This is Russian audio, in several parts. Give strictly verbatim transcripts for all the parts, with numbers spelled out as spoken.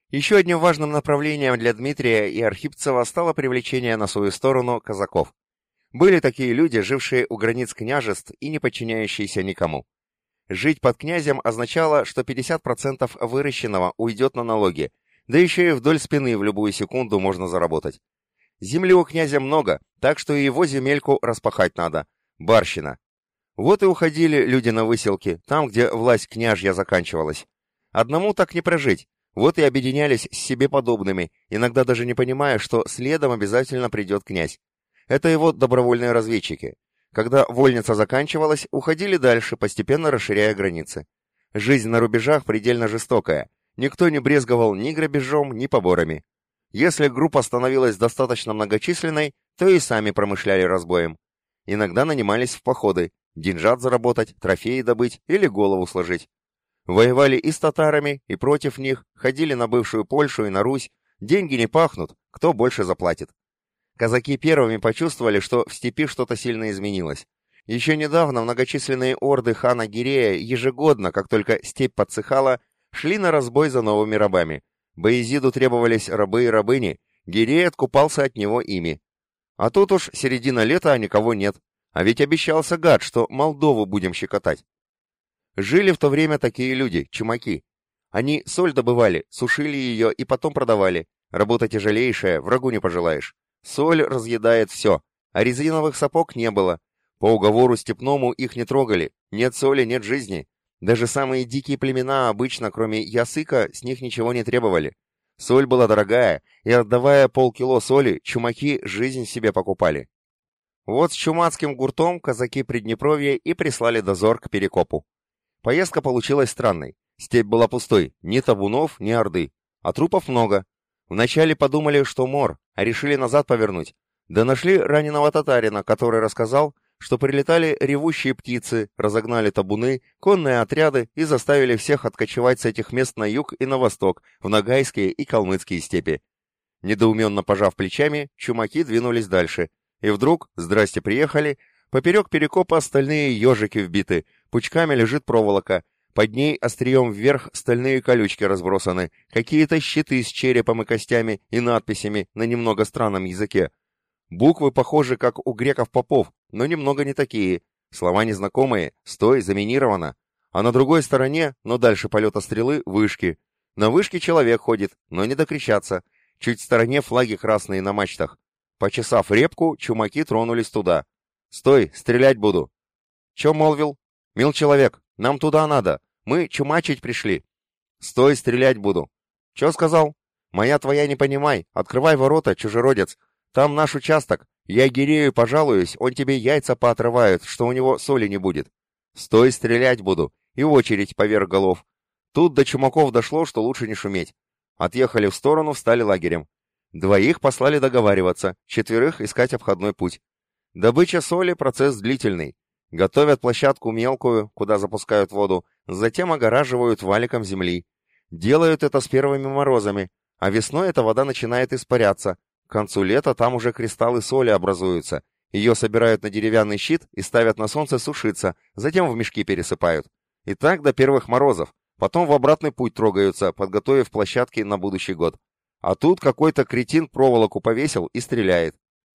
Еще одним важным направлением для Дмитрия и Архипцева стало привлечение на свою сторону казаков. Были такие люди, жившие у границ княжеств и не подчиняющиеся никому. Жить под князем означало, что пятьдесят процентов выращенного уйдет на налоги, да еще и вдоль спины в любую секунду можно заработать. Земли у князя много, так что и его земельку распахать надо. Барщина. Вот и уходили люди на выселки, там, где власть княжья заканчивалась. Одному так не прожить, вот и объединялись с себе подобными, иногда даже не понимая, что следом обязательно придет князь. Это его добровольные разведчики. Когда вольница заканчивалась, уходили дальше, постепенно расширяя границы. Жизнь на рубежах предельно жестокая. Никто не брезговал ни грабежом, ни поборами. Если группа становилась достаточно многочисленной, то и сами промышляли разбоем. Иногда нанимались в походы, деньжат заработать, трофеи добыть или голову сложить. Воевали и с татарами, и против них, ходили на бывшую Польшу и на Русь. Деньги не пахнут, кто больше заплатит. Казаки первыми почувствовали, что в степи что-то сильно изменилось. Еще недавно многочисленные орды хана Гирея ежегодно, как только степь подсыхала, шли на разбой за новыми рабами. Баязиду требовались рабы и рабыни, Гирей откупался от него ими. А тут уж середина лета, а никого нет. А ведь обещался гад, что Молдову будем щекотать. Жили в то время такие люди, чумаки. Они соль добывали, сушили ее и потом продавали. Работа тяжелейшая, врагу не пожелаешь. Соль разъедает все, а резиновых сапог не было. По уговору степному их не трогали. Нет соли, нет жизни. Даже самые дикие племена обычно, кроме ясыка, с них ничего не требовали. Соль была дорогая, и отдавая полкило соли, чумаки жизнь себе покупали. Вот с чумацким гуртом казаки Приднепровья и прислали дозор к Перекопу. Поездка получилась странной. Степь была пустой, ни табунов, ни орды. А трупов много. Вначале подумали, что мор, а решили назад повернуть. Да нашли раненого татарина, который рассказал, что прилетали ревущие птицы, разогнали табуны, конные отряды и заставили всех откочевать с этих мест на юг и на восток, в Ногайские и Калмыцкие степи. Недоуменно пожав плечами, чумаки двинулись дальше. И вдруг, здрасте, приехали, поперек Перекопа остальные ежики вбиты, пучками лежит проволока, под ней острием вверх стальные колючки разбросаны, какие-то щиты с черепом и костями и надписями на немного странном языке. Буквы похожи, как у греков-попов, но немного не такие. Слова незнакомые, стой, заминировано. А на другой стороне, но дальше полета стрелы, вышки. На вышке человек ходит, но не докричаться. Чуть в стороне флаги красные на мачтах. Почесав репку, чумаки тронулись туда. «Стой, стрелять буду!» «Че молвил?» «Мил человек, нам туда надо. Мы чумачить пришли». «Стой, стрелять буду». «Че сказал?» «Моя твоя не понимай. Открывай ворота, чужеродец. Там наш участок. Я Гирею пожалуюсь, он тебе яйца поотрывает, что у него соли не будет». «Стой, стрелять буду». И очередь поверх голов. Тут до чумаков дошло, что лучше не шуметь. Отъехали в сторону, встали лагерем. Двоих послали договариваться, четверых искать обходной путь. Добыча соли – процесс длительный. Готовят площадку мелкую, куда запускают воду, затем огораживают валиком земли. Делают это с первыми морозами, а весной эта вода начинает испаряться. К концу лета там уже кристаллы соли образуются. Ее собирают на деревянный щит и ставят на солнце сушиться, затем в мешки пересыпают. И так до первых морозов. Потом в обратный путь трогаются, подготовив площадки на будущий год. А тут какой-то кретин проволоку повесил и стреляет.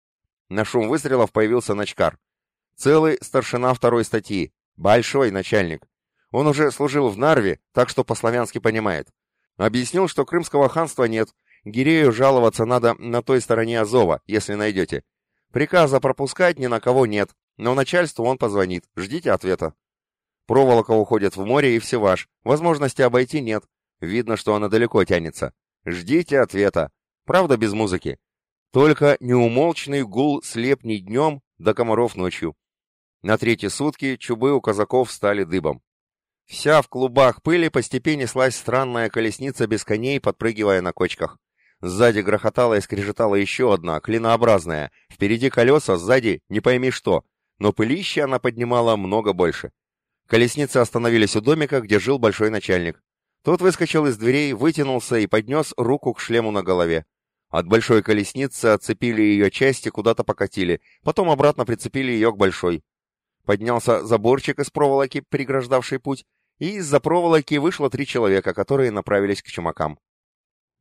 На шум выстрелов появился начкар. Целый старшина второй статьи. Большой начальник. Он уже служил в Нарве, так что по-славянски понимает. Объяснил, что Крымского ханства нет. Гирею жаловаться надо на той стороне Азова, если найдете. Приказа пропускать ни на кого нет, но начальству он позвонит. Ждите ответа. Проволока уходит в море и в Севаш. Возможности обойти нет. Видно, что она далеко тянется. Ждите ответа. Правда, без музыки. Только неумолчный гул слепней днем до комаров ночью. На третьи сутки чубы у казаков стали дыбом. Вся в клубах пыли по степи неслась странная колесница без коней, подпрыгивая на кочках. Сзади грохотала и скрежетала еще одна, клинообразная. Впереди колеса, сзади не пойми что. Но пылище она поднимала много больше. Колесницы остановились у домика, где жил большой начальник. Тот выскочил из дверей, вытянулся и поднес руку к шлему на голове. От большой колесницы отцепили ее части, куда-то покатили, потом обратно прицепили ее к большой. Поднялся заборчик из проволоки, преграждавший путь, и из-за проволоки вышло три человека, которые направились к чумакам.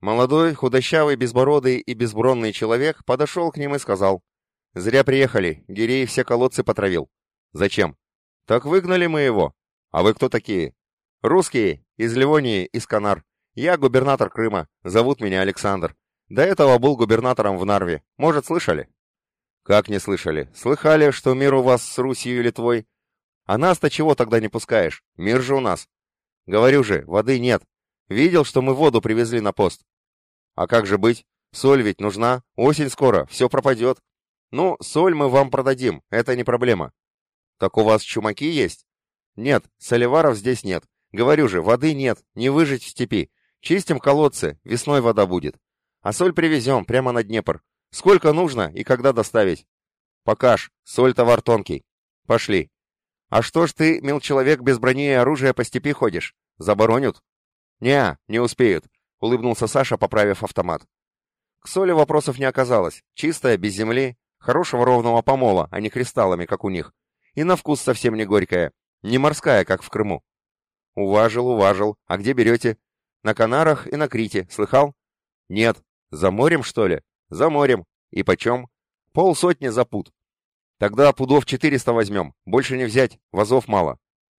Молодой, худощавый, безбородый и безбронный человек подошел к ним и сказал: «Зря приехали, Гирей все колодцы потравил». «Зачем?» «Так выгнали мы его». «А вы кто такие?» «Русские, из Ливонии, из Канар. Я губернатор Крыма, зовут меня Александр. До этого был губернатором в Нарве. Может, слышали?» «Как не слышали? Слыхали, что мир у вас с Русью и Литвой? А нас-то чего тогда не пускаешь? Мир же у нас». «Говорю же, воды нет. Видел, что мы воду привезли на пост». «А как же быть? Соль ведь нужна. Осень скоро, все пропадет». «Ну, соль мы вам продадим, это не проблема». «Так у вас чумаки есть?» «Нет, соливаров здесь нет. Говорю же, воды нет, не выжить в степи. Чистим колодцы, весной вода будет. А соль привезем прямо на Днепр. Сколько нужно и когда доставить?» «Покаж, соль товар тонкий. Пошли». «А что ж ты, мил человек, без брони и оружия по степи ходишь? Заборонят?» «Не, не успеют», — улыбнулся Саша, поправив автомат. К соли вопросов не оказалось. Чистая, без земли, хорошего ровного помола, а не кристаллами, как у них. И на вкус совсем не горькая, не морская, как в Крыму. «Уважил, уважил. А где берете?» «На Канарах и на Крите. Слыхал?» «Нет. За морем, что ли?» «За морем. И почем?» «Полсотни за пуд». «Тогда пудов четыреста возьмем. Больше не взять. Вазов мало».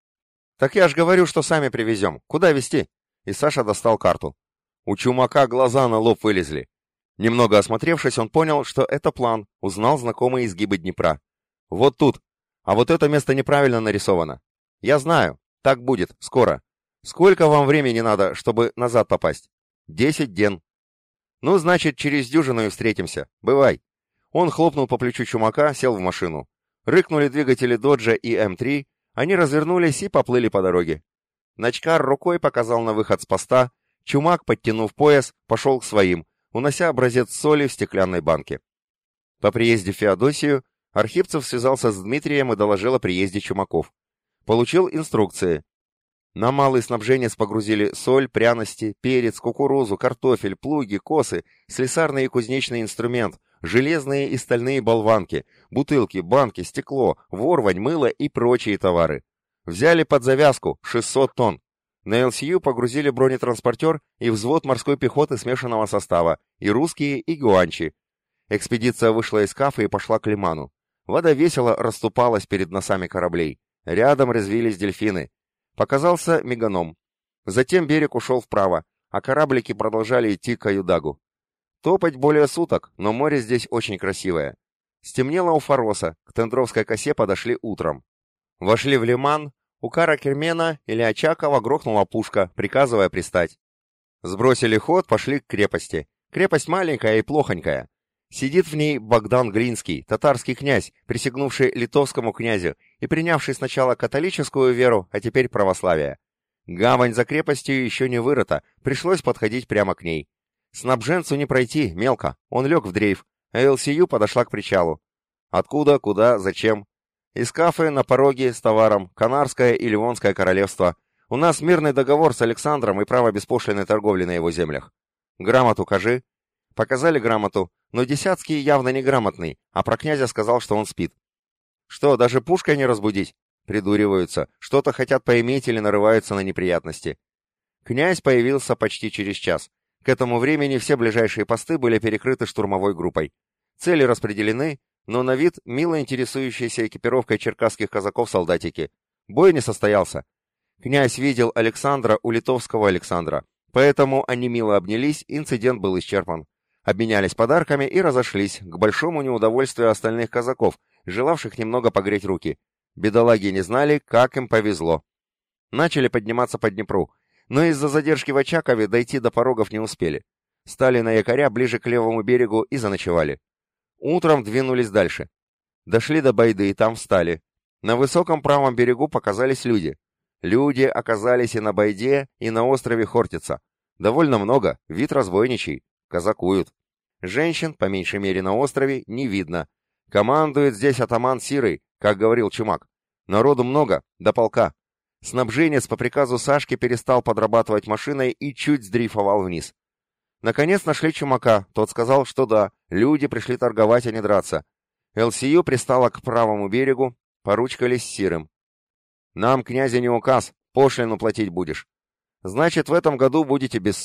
«Так я ж говорю, что сами привезем. Куда везти?» И Саша достал карту. У чумака глаза на лоб вылезли. Немного осмотревшись, он понял, что это план, узнал знакомые изгибы Днепра. «Вот тут. А вот это место неправильно нарисовано. Я знаю. Так будет. Скоро. Сколько вам времени надо, чтобы назад попасть?» «Десять ден». «Ну, значит, через дюжину и встретимся. Бывай». Он хлопнул по плечу чумака, сел в машину. Рыкнули двигатели Доджа и эм три, они развернулись и поплыли по дороге. Начкар рукой показал на выход с поста, чумак, подтянув пояс, пошел к своим, унося образец соли в стеклянной банке. По приезде в Феодосию Архипцев связался с Дмитрием и доложил о приезде чумаков. Получил инструкции. На малый снабженец погрузили соль, пряности, перец, кукурузу, картофель, плуги, косы, слесарный и кузнечный инструмент, железные и стальные болванки, бутылки, банки, стекло, ворвань, мыло и прочие товары. Взяли под завязку шестьсот тонн. На эл си ю погрузили бронетранспортер и взвод морской пехоты смешанного состава, и русские, и гуанчи. Экспедиция вышла из Кафа и пошла к лиману. Вода весело расступалась перед носами кораблей. Рядом резвились дельфины. Показался меганом. Затем берег ушел вправо, а кораблики продолжали идти к Аюдагу. Топать более суток, но море здесь очень красивое. Стемнело у Фароса, к Тендровской косе подошли утром. Вошли в лиман, у Кара-Кермена или Очакова грохнула пушка, приказывая пристать. Сбросили ход, пошли к крепости. Крепость маленькая и плохонькая. Сидит в ней Богдан Гринский, татарский князь, присягнувший литовскому князю и принявший сначала католическую веру, а теперь православие. Гавань за крепостью еще не вырыта, пришлось подходить прямо к ней. Снабженцу не пройти, мелко, он лег в дрейф, а эл си ю подошла к причалу. Откуда, куда, зачем? Из Кафы на пороге с товаром, Канарское и Ливонское королевство. У нас мирный договор с Александром и право беспошлиной торговли на его землях. Грамоту кажи. Показали грамоту, но Десятский явно неграмотный, а про князя сказал, что он спит. Что, даже пушкой не разбудить? Придуриваются, что-то хотят поиметь или нарываются на неприятности. Князь появился почти через час. К этому времени все ближайшие посты были перекрыты штурмовой группой. Цели распределены, но на вид мило интересующиеся экипировкой черкасских казаков солдатики. Бой не состоялся. Князь видел Александра у литовского Александра, поэтому они мило обнялись, инцидент был исчерпан. Обменялись подарками и разошлись, к большому неудовольствию остальных казаков, желавших немного погреть руки. Бедолаги не знали, как им повезло. Начали подниматься по Днепру, но из-за задержки в Очакове дойти до порогов не успели. Стали на якоря ближе к левому берегу и заночевали. Утром двинулись дальше. Дошли до Байды и там встали. На высоком правом берегу показались люди. Люди оказались и на Байде, и на острове Хортица. Довольно много, вид разбойничий. Казакуют. Женщин, по меньшей мере на острове, не видно. Командует здесь атаман Сирый, как говорил Чумак. Народу много, до полка. Снабженец по приказу Сашки перестал подрабатывать машиной и чуть сдрейфовал вниз. Наконец нашли Чумака, тот сказал, что да, люди пришли торговать, а не драться. эл си ю пристала к правому берегу, поручкались с Сирым. «Нам, князя, не указ, пошлину платить будешь. Значит, в этом году будете без соли.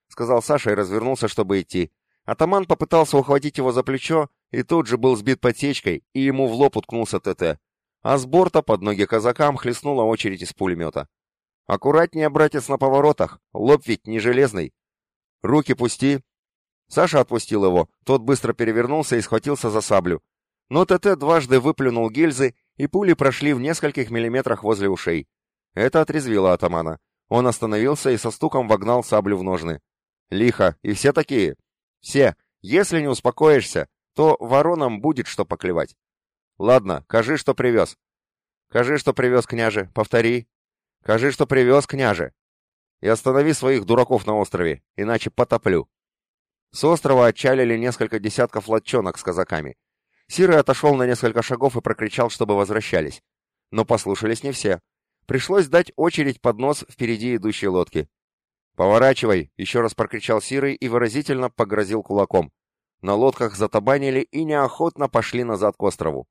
— сказал Саша и развернулся, чтобы идти. Атаман попытался ухватить его за плечо, и тут же был сбит подсечкой, и ему в лоб уткнулся ТТ. А с борта под ноги казакам хлестнула очередь из пулемета. «Аккуратнее, братец, на поворотах, лоб ведь не железный. Руки пусти». Саша отпустил его, тот быстро перевернулся и схватился за саблю. Но ТТ дважды выплюнул гильзы, и пули прошли в нескольких миллиметрах возле ушей. Это отрезвило атамана. Он остановился и со стуком вогнал саблю в ножны. «Лихо, и все такие?» «Все. Если не успокоишься, то воронам будет что поклевать». «Ладно, кажи, что привез». «Кажи, что привез, княже. Повтори». «Кажи, что привез, княже». «И останови своих дураков на острове, иначе потоплю». С острова отчалили несколько десятков лодчонок с казаками. Сирый отошел на несколько шагов и прокричал, чтобы возвращались. Но послушались не все. Пришлось дать очередь под нос впереди идущей лодки. «Поворачивай!» — еще раз прокричал Сирый и выразительно погрозил кулаком. На лодках затабанили и неохотно пошли назад к острову.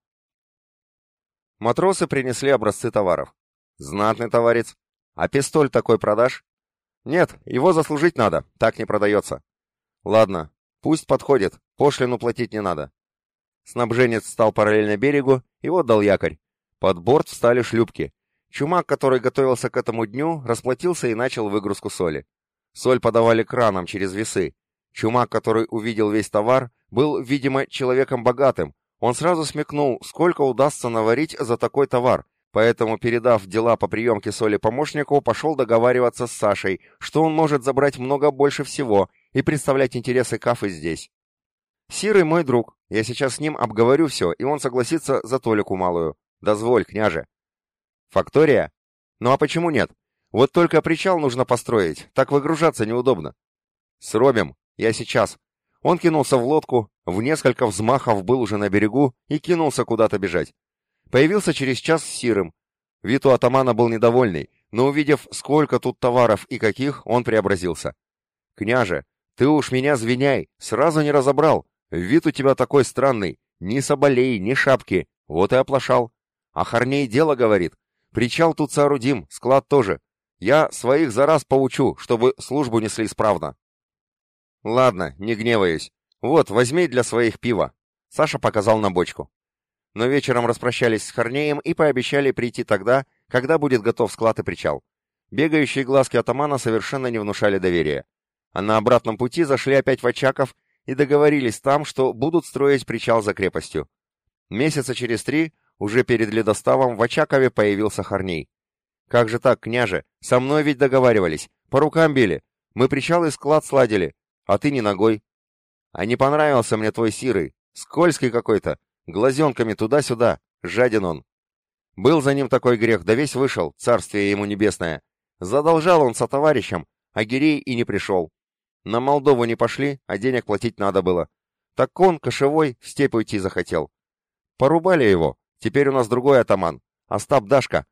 Матросы принесли образцы товаров. «Знатный товарец. А пистоль такой продашь?» «Нет, его заслужить надо, так не продается». «Ладно, пусть подходит, пошлину платить не надо». Снабженец встал параллельно берегу и отдал якорь. Под борт встали шлюпки. Чумак, который готовился к этому дню, расплатился и начал выгрузку соли. Соль подавали краном через весы. Чумак, который увидел весь товар, был, видимо, человеком богатым. Он сразу смекнул, сколько удастся наварить за такой товар, поэтому, передав дела по приемке соли помощнику, пошел договариваться с Сашей, что он может забрать много больше всего и представлять интересы Кафы здесь. «Сирый мой друг, я сейчас с ним обговорю все, и он согласится за толику малую. Дозволь, княже». «Фактория? Ну а почему нет? Вот только причал нужно построить, так выгружаться неудобно». «Сробим, я сейчас». Он кинулся в лодку, в несколько взмахов был уже на берегу и кинулся куда-то бежать. Появился через час с Сирым. Вид у атамана был недовольный, но увидев, сколько тут товаров и каких, он преобразился. «Княже, ты уж меня звеняй, сразу не разобрал. Вид у тебя такой странный, ни соболей, ни шапки, вот и оплошал. А Хорней дело говорит. Причал тут соорудим, склад тоже. Я своих за раз поучу, чтобы службу несли исправно». «Ладно, не гневаюсь. Вот, возьми для своих пива». Саша показал на бочку. Но вечером распрощались с Хорнеем и пообещали прийти тогда, когда будет готов склад и причал. Бегающие глазки атамана совершенно не внушали доверия. А на обратном пути зашли опять в Очаков и договорились там, что будут строить причал за крепостью. Месяца через три, уже перед ледоставом, в Очакове появился Хорней. «Как же так, княже? Со мной ведь договаривались. По рукам били. Мы причал и склад сладили. А ты не ногой». «А не понравился мне твой Сирый. Скользкий какой-то. Глазенками туда-сюда. Жаден он». Был за ним такой грех, да весь вышел, царствие ему небесное. Задолжал он сотоварищем, а Гирей и не пришел. На Молдову не пошли, а денег платить надо было. Так он, кошевой, в степь уйти захотел. Порубали его. Теперь у нас другой атаман. Остап Дашка.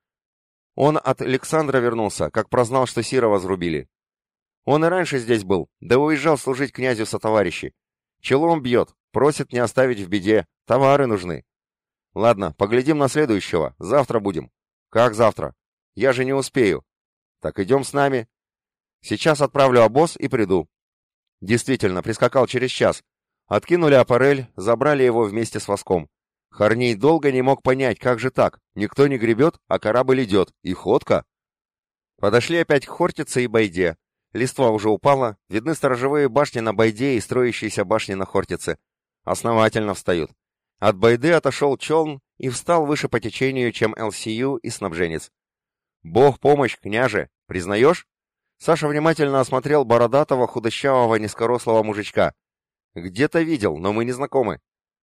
Он от Александра вернулся, как прознал, что Сира возрубили. Он и раньше здесь был, да уезжал служить князю сотоварищи. Челом бьет, просит не оставить в беде, товары нужны. Ладно, поглядим на следующего, завтра будем. Как завтра? Я же не успею. Так идем с нами. Сейчас отправлю обоз и приду. Действительно, прискакал через час. Откинули аппарель, забрали его вместе с воском. Хорней долго не мог понять, как же так, никто не гребет, а корабль идет, и ходка. Подошли опять к Хортице и Байде. Листва уже упала, видны сторожевые башни на Байде и строящиеся башни на Хортице. Основательно встают. От Байды отошел челн и встал выше по течению, чем эл си ю и снабженец. «Бог помощь, княже, признаешь?» Саша внимательно осмотрел бородатого, худощавого, низкорослого мужичка. «Где-то видел, но мы не знакомы».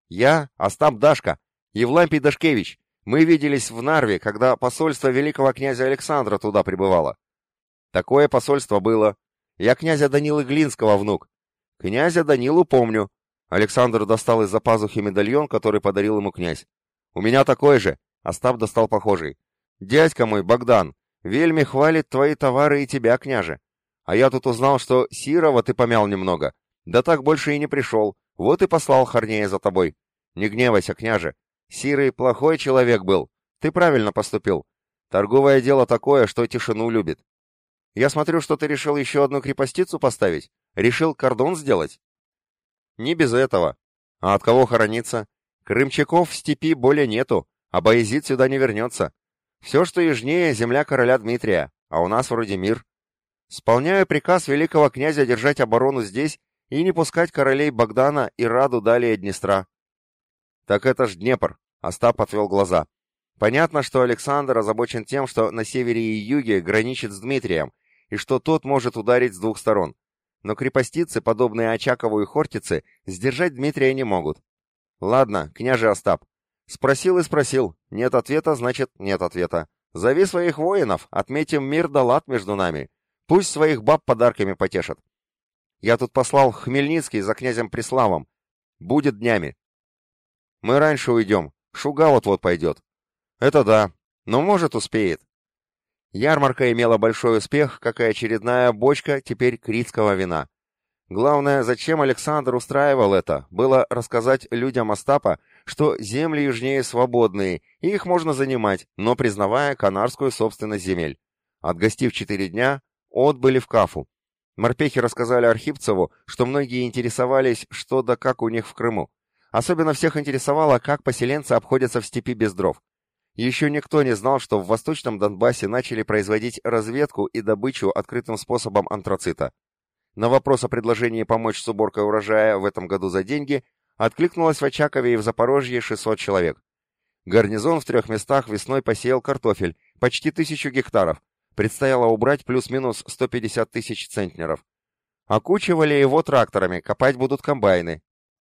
«Я Остап Дашка, Евлампий Дашкевич. Мы виделись в Нарве, когда посольство великого князя Александра туда прибывало». «Такое посольство было. Я князя Данилы Глинского внук. Князя Данилу помню». Александр достал из-за пазухи медальон, который подарил ему князь. «У меня такой же». Остап достал похожий. «Дядька мой, Богдан, вельми хвалит твои товары и тебя, княже. А я тут узнал, что Сирова ты помял немного. Да так больше и не пришел. Вот и послал Хорнея за тобой. Не гневайся, княже. Сирый плохой человек был. Ты правильно поступил. Торговое дело такое, что тишину любит». Я смотрю, что ты решил еще одну крепостицу поставить? Решил кордон сделать? Не без этого. А от кого хорониться? Крымчаков в степи более нету, а Баязид сюда не вернется. Все, что южнее, земля короля Дмитрия, а у нас вроде мир. Исполняю приказ великого князя держать оборону здесь и не пускать королей Богдана и Раду далее Днестра. Так это ж Днепр, Остап отвел глаза. Понятно, что Александр озабочен тем, что на севере и юге граничит с Дмитрием, и что тот может ударить с двух сторон. Но крепостицы, подобные Очакову и Хортице, сдержать Дмитрия не могут. Ладно, княже Остап. Спросил и спросил. Нет ответа, значит, нет ответа. Зови своих воинов, отметим мир да лад между нами. Пусть своих баб подарками потешат. Я тут послал Хмельницкий за князем Преславом. Будет днями. Мы раньше уйдем. Шуга вот-вот пойдет. Это да, но может успеет. Ярмарка имела большой успех, как и очередная бочка теперь критского вина. Главное, зачем Александр устраивал это, было рассказать людям Остапа, что земли южнее свободные, и их можно занимать, но признавая канарскую собственность земель. Отгостив четыре дня, отбыли в Кафу. Морпехи рассказали Архипцеву, что многие интересовались, что да как у них в Крыму. Особенно всех интересовало, как поселенцы обходятся в степи без дров. Еще никто не знал, что в Восточном Донбассе начали производить разведку и добычу открытым способом антрацита. На вопрос о предложении помочь с уборкой урожая в этом году за деньги откликнулось в Очакове и в Запорожье шестьсот человек. Гарнизон в трех местах весной посеял картофель, почти тысячу гектаров. Предстояло убрать плюс-минус сто пятьдесят тысяч центнеров. Окучивали его тракторами, копать будут комбайны.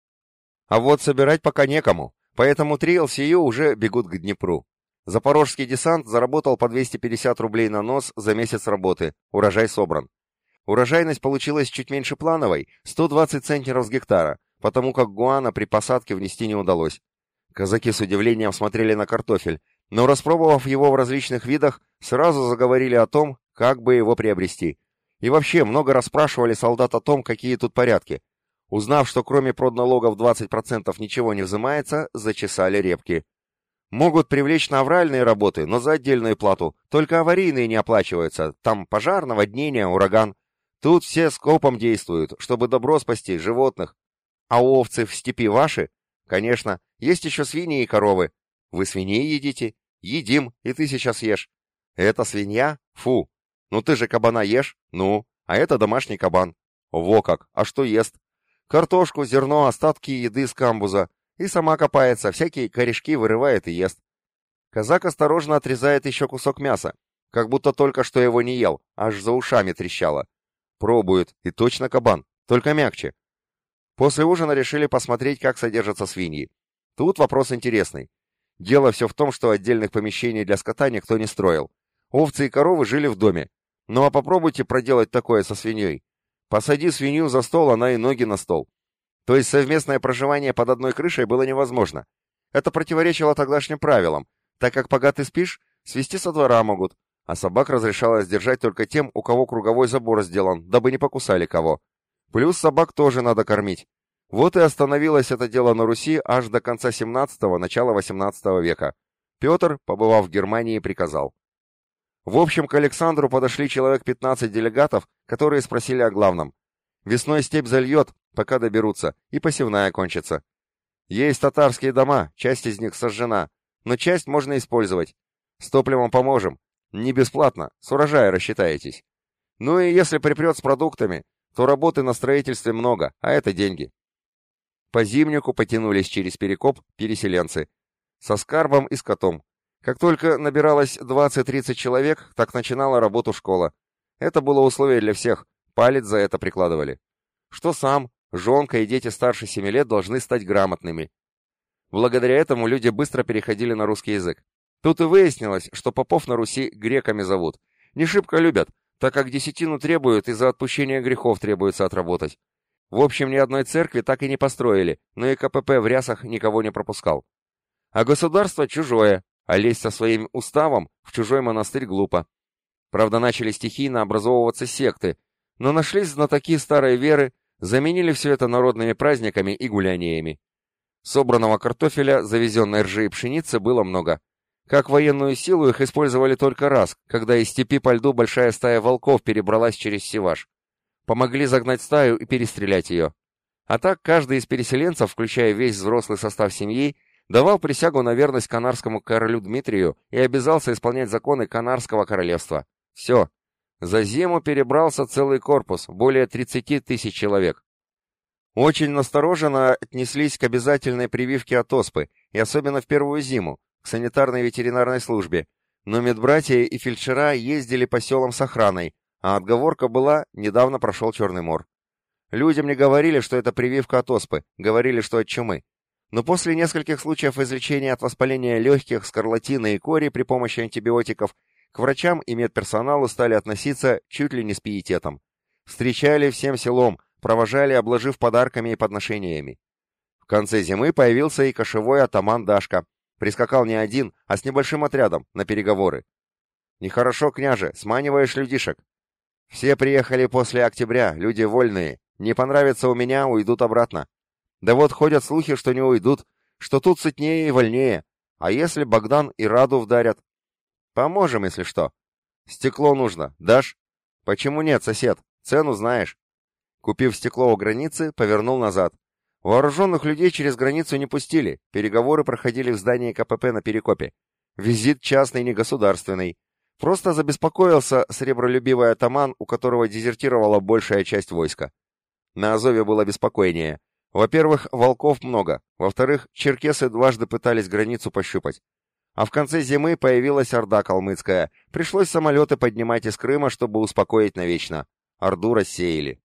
А вот собирать пока некому, поэтому три эл си ю уже бегут к Днепру. Запорожский десант заработал по двести пятьдесят рублей на нос за месяц работы, урожай собран. Урожайность получилась чуть меньше плановой, сто двадцать центнеров с гектара, потому как гуана при посадке внести не удалось. Казаки с удивлением смотрели на картофель, но, распробовав его в различных видах, сразу заговорили о том, как бы его приобрести. И вообще много расспрашивали солдат о том, какие тут порядки. Узнав, что кроме продналогов двадцать процентов ничего не взимается, зачесали репки. Могут привлечь на авральные работы, но за отдельную плату, только аварийные не оплачиваются, там пожар, наводнение, ураган. Тут все скопом действуют, чтобы добро спасти, животных. А овцы в степи ваши? Конечно, есть еще свиньи и коровы. Вы свиней едите? Едим, и ты сейчас ешь. Это свинья? Фу. Ну ты же кабана ешь? Ну, а это домашний кабан. Во как, а что ест? Картошку, зерно, остатки еды с камбуза. И сама копается, всякие корешки вырывает и ест. Казак осторожно отрезает еще кусок мяса, как будто только что его не ел, аж за ушами трещало. Пробует, и точно кабан, только мягче. После ужина решили посмотреть, как содержатся свиньи. Тут вопрос интересный. Дело все в том, что отдельных помещений для скота никто не строил. Овцы и коровы жили в доме. Ну а попробуйте проделать такое со свиньей. Посади свинью за стол, она и ноги на стол. То есть совместное проживание под одной крышей было невозможно. Это противоречило тогдашним правилам, так как пока ты спишь, свести со двора могут, а собак разрешалось держать только тем, у кого круговой забор сделан, дабы не покусали кого. Плюс собак тоже надо кормить. Вот и остановилось это дело на Руси аж до конца семнадцатого, начала восемнадцатого века. Петр, побывав в Германии, приказал. В общем, к Александру подошли человек пятнадцать делегатов, которые спросили о главном. Весной степь зальет, пока доберутся, и посевная кончится. Есть татарские дома, часть из них сожжена, но часть можно использовать. С топливом поможем. Не бесплатно, с урожая рассчитаетесь. Ну и если припрет с продуктами, то работы на строительстве много, а это деньги. По зимнику потянулись через Перекоп переселенцы. Со скарбом и с котом. Как только набиралось двадцать-тридцать человек, так начинала работу школа. Это было условие для всех, палец за это прикладывали. Что сам, жонка и дети старше семи лет должны стать грамотными. Благодаря этому люди быстро переходили на русский язык. Тут и выяснилось, что попов на Руси греками зовут. Не шибко любят, так как десятину требуют и за отпущение грехов требуется отработать. В общем, ни одной церкви так и не построили, но и ка пэ пэ в рясах никого не пропускал. А государство чужое, а лезть со своим уставом в чужой монастырь глупо. Правда, начали стихийно образовываться секты, но нашлись знатоки старой веры, заменили все это народными праздниками и гуляниями. Собранного картофеля, завезенной ржи и пшеницы было много. Как военную силу их использовали только раз, когда из степи по льду большая стая волков перебралась через Сиваш. Помогли загнать стаю и перестрелять ее. А так каждый из переселенцев, включая весь взрослый состав семьи, давал присягу на верность канарскому королю Дмитрию и обязался исполнять законы Канарского королевства. Все. За зиму перебрался целый корпус, более тридцати тысяч человек. Очень настороженно отнеслись к обязательной прививке от оспы, и особенно в первую зиму, к санитарной ветеринарной службе, но медбратья и фельдшера ездили по селам с охраной, а отговорка была «недавно прошел Черный мор». Людям не говорили, что это прививка от оспы, говорили, что от чумы. Но после нескольких случаев излечения от воспаления легких, скарлатины и кори при помощи антибиотиков к врачам и медперсоналу стали относиться чуть ли не с пиететом. Встречали всем селом, провожали, обложив подарками и подношениями. В конце зимы появился и кошевой атаман Дашка. Прискакал не один, а с небольшим отрядом на переговоры. «Нехорошо, княже, сманиваешь людишек. Все приехали после октября, люди вольные. Не понравится у меня, уйдут обратно. Да вот ходят слухи, что не уйдут, что тут сытнее и вольнее. А если Богдан и Раду вдарят? Поможем, если что. Стекло нужно, дашь? Почему нет, сосед? Цену знаешь». Купив стекло у границы, повернул назад. Вооруженных людей через границу не пустили, переговоры проходили в здании ка пэ пэ на Перекопе. Визит частный, не государственный. Просто забеспокоился сребролюбивый атаман, у которого дезертировала большая часть войска. На Азове было беспокойнее. Во-первых, волков много, во-вторых, черкесы дважды пытались границу пощупать. А в конце зимы появилась орда калмыцкая, пришлось самолеты поднимать из Крыма, чтобы успокоить навечно. Орду рассеяли.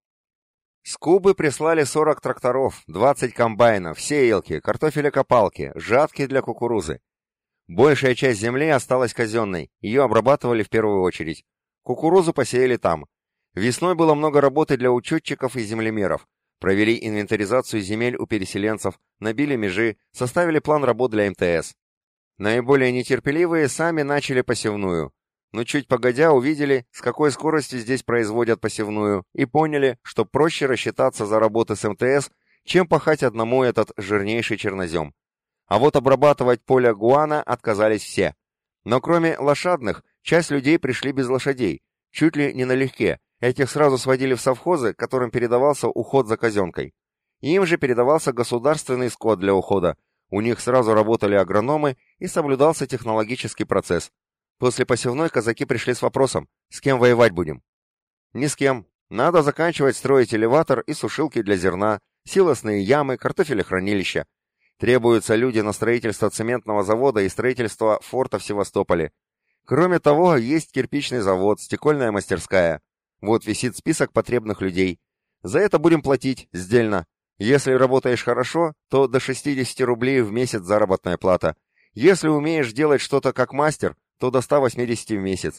С Кубы прислали сорок тракторов, двадцать комбайнов, сеялки, картофелекопалки, жатки для кукурузы. Большая часть земли осталась казенной, ее обрабатывали в первую очередь. Кукурузу посеяли там. Весной было много работы для учетчиков и землемеров. Провели инвентаризацию земель у переселенцев, набили межи, составили план работ для эм тэ эс. Наиболее нетерпеливые сами начали посевную. Но чуть погодя увидели, с какой скоростью здесь производят посевную, и поняли, что проще рассчитаться за работы с эм тэ эс, чем пахать одному этот жирнейший чернозем. А вот обрабатывать поле гуана отказались все. Но кроме лошадных, часть людей пришли без лошадей, чуть ли не налегке. Этих сразу сводили в совхозы, которым передавался уход за казенкой. Им же передавался государственный скот для ухода. У них сразу работали агрономы и соблюдался технологический процесс. После посевной казаки пришли с вопросом, с кем воевать будем? Ни с кем. Надо заканчивать строить элеватор и сушилки для зерна, силосные ямы, картофелехранилища. Требуются люди на строительство цементного завода и строительство форта в Севастополе. Кроме того, есть кирпичный завод, стекольная мастерская. Вот висит список потребных людей. За это будем платить, сдельно. Если работаешь хорошо, то до шестидесяти рублей в месяц заработная плата. Если умеешь делать что-то как мастер, то до ста восьмидесяти в месяц.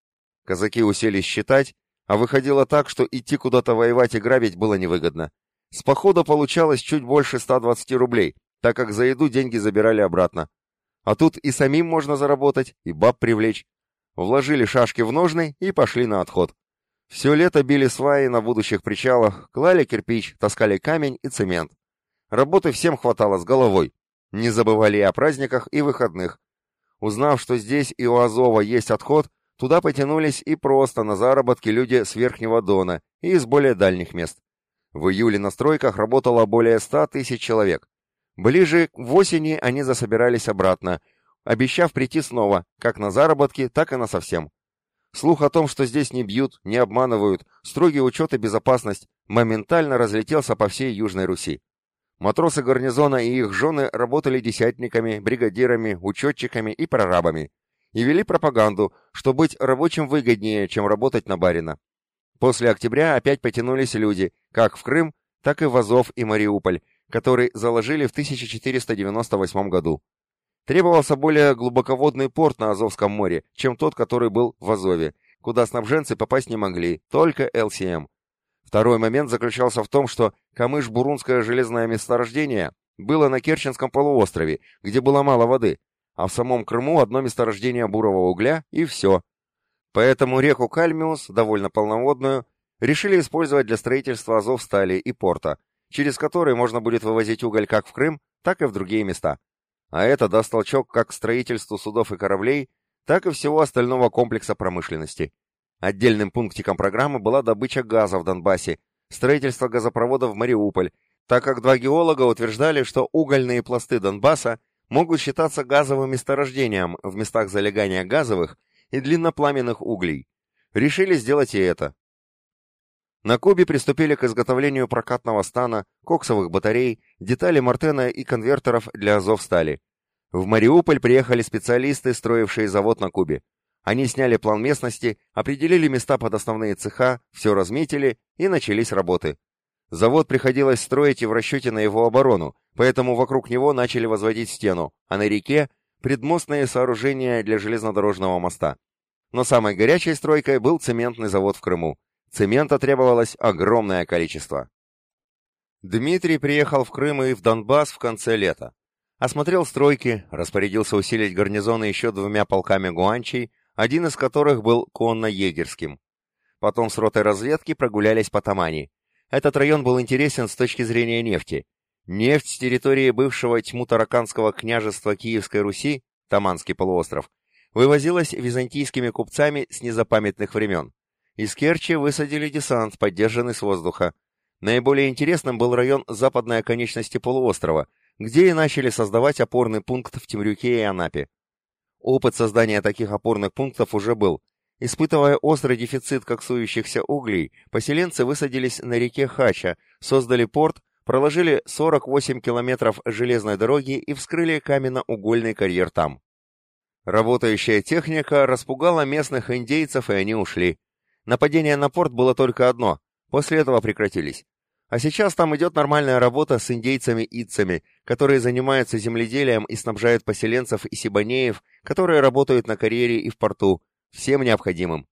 Казаки уселись считать, а выходило так, что идти куда-то воевать и грабить было невыгодно. С похода получалось чуть больше ста двадцати рублей, так как за еду деньги забирали обратно. А тут и самим можно заработать, и баб привлечь. Вложили шашки в ножны и пошли на отход. Все лето били сваи на будущих причалах, клали кирпич, таскали камень и цемент. Работы всем хватало с головой. Не забывали и о праздниках и выходных. Узнав, что здесь и у Азова есть отход, туда потянулись и просто на заработки люди с Верхнего Дона и из более дальних мест. В июле на стройках работало более ста тысяч человек. Ближе к осени они засобирались обратно, обещав прийти снова, как на заработки, так и насовсем. Слух о том, что здесь не бьют, не обманывают, строгий учет и безопасность, моментально разлетелся по всей Южной Руси. Матросы гарнизона и их жены работали десятниками, бригадирами, учетчиками и прорабами. И вели пропаганду, что быть рабочим выгоднее, чем работать на барина. После октября опять потянулись люди, как в Крым, так и в Азов и Мариуполь, который заложили в тысяча четыреста девяносто восьмом году. Требовался более глубоководный порт на Азовском море, чем тот, который был в Азове, куда снабженцы попасть не могли, только эл си эм. Второй момент заключался в том, что Камыш-Бурунское железное месторождение было на Керченском полуострове, где было мало воды, а в самом Крыму одно месторождение бурого угля и все. Поэтому реку Кальмиус, довольно полноводную, решили использовать для строительства Азовстали и порта, через который можно будет вывозить уголь как в Крым, так и в другие места. а это даст толчок как к строительству судов и кораблей, так и всего остального комплекса промышленности. Отдельным пунктиком программы была добыча газа в Донбассе, строительство газопровода в Мариуполь, так как два геолога утверждали, что угольные пласты Донбасса могут считаться газовым месторождением в местах залегания газовых и длиннопламенных углей. Решили сделать и это. На Кубе приступили к изготовлению прокатного стана, коксовых батарей, деталей Мартена и конвертеров для Азовстали. В Мариуполь приехали специалисты, строившие завод на Кубе. Они сняли план местности, определили места под основные цеха, все разметили и начались работы. Завод приходилось строить и в расчете на его оборону, поэтому вокруг него начали возводить стену, а на реке – предмостные сооружения для железнодорожного моста. Но самой горячей стройкой был цементный завод в Крыму. Цемента требовалось огромное количество. Дмитрий приехал в Крым и в Донбасс в конце лета. Осмотрел стройки, распорядился усилить гарнизоны еще двумя полками гуанчей, один из которых был конно-егерским. Потом с ротой разведки прогулялись по Тамани. Этот район был интересен с точки зрения нефти. Нефть с территории бывшего Тьму-Тараканского княжества Киевской Руси, Таманский полуостров, вывозилась византийскими купцами с незапамятных времен. Из Керчи высадили десант, поддержанный с воздуха. Наиболее интересным был район западной оконечности полуострова, где и начали создавать опорный пункт в Темрюке и Анапе. Опыт создания таких опорных пунктов уже был. Испытывая острый дефицит коксующихся углей, поселенцы высадились на реке Хача, создали порт, проложили сорок восемь километров железной дороги и вскрыли каменно-угольный карьер там. Работающая техника распугала местных индейцев, и они ушли. Нападение на порт было только одно, после этого прекратились. А сейчас там идет нормальная работа с индейцами-итцами, которые занимаются земледелием и снабжают поселенцев и сибанеев, которые работают на карьере и в порту, всем необходимым.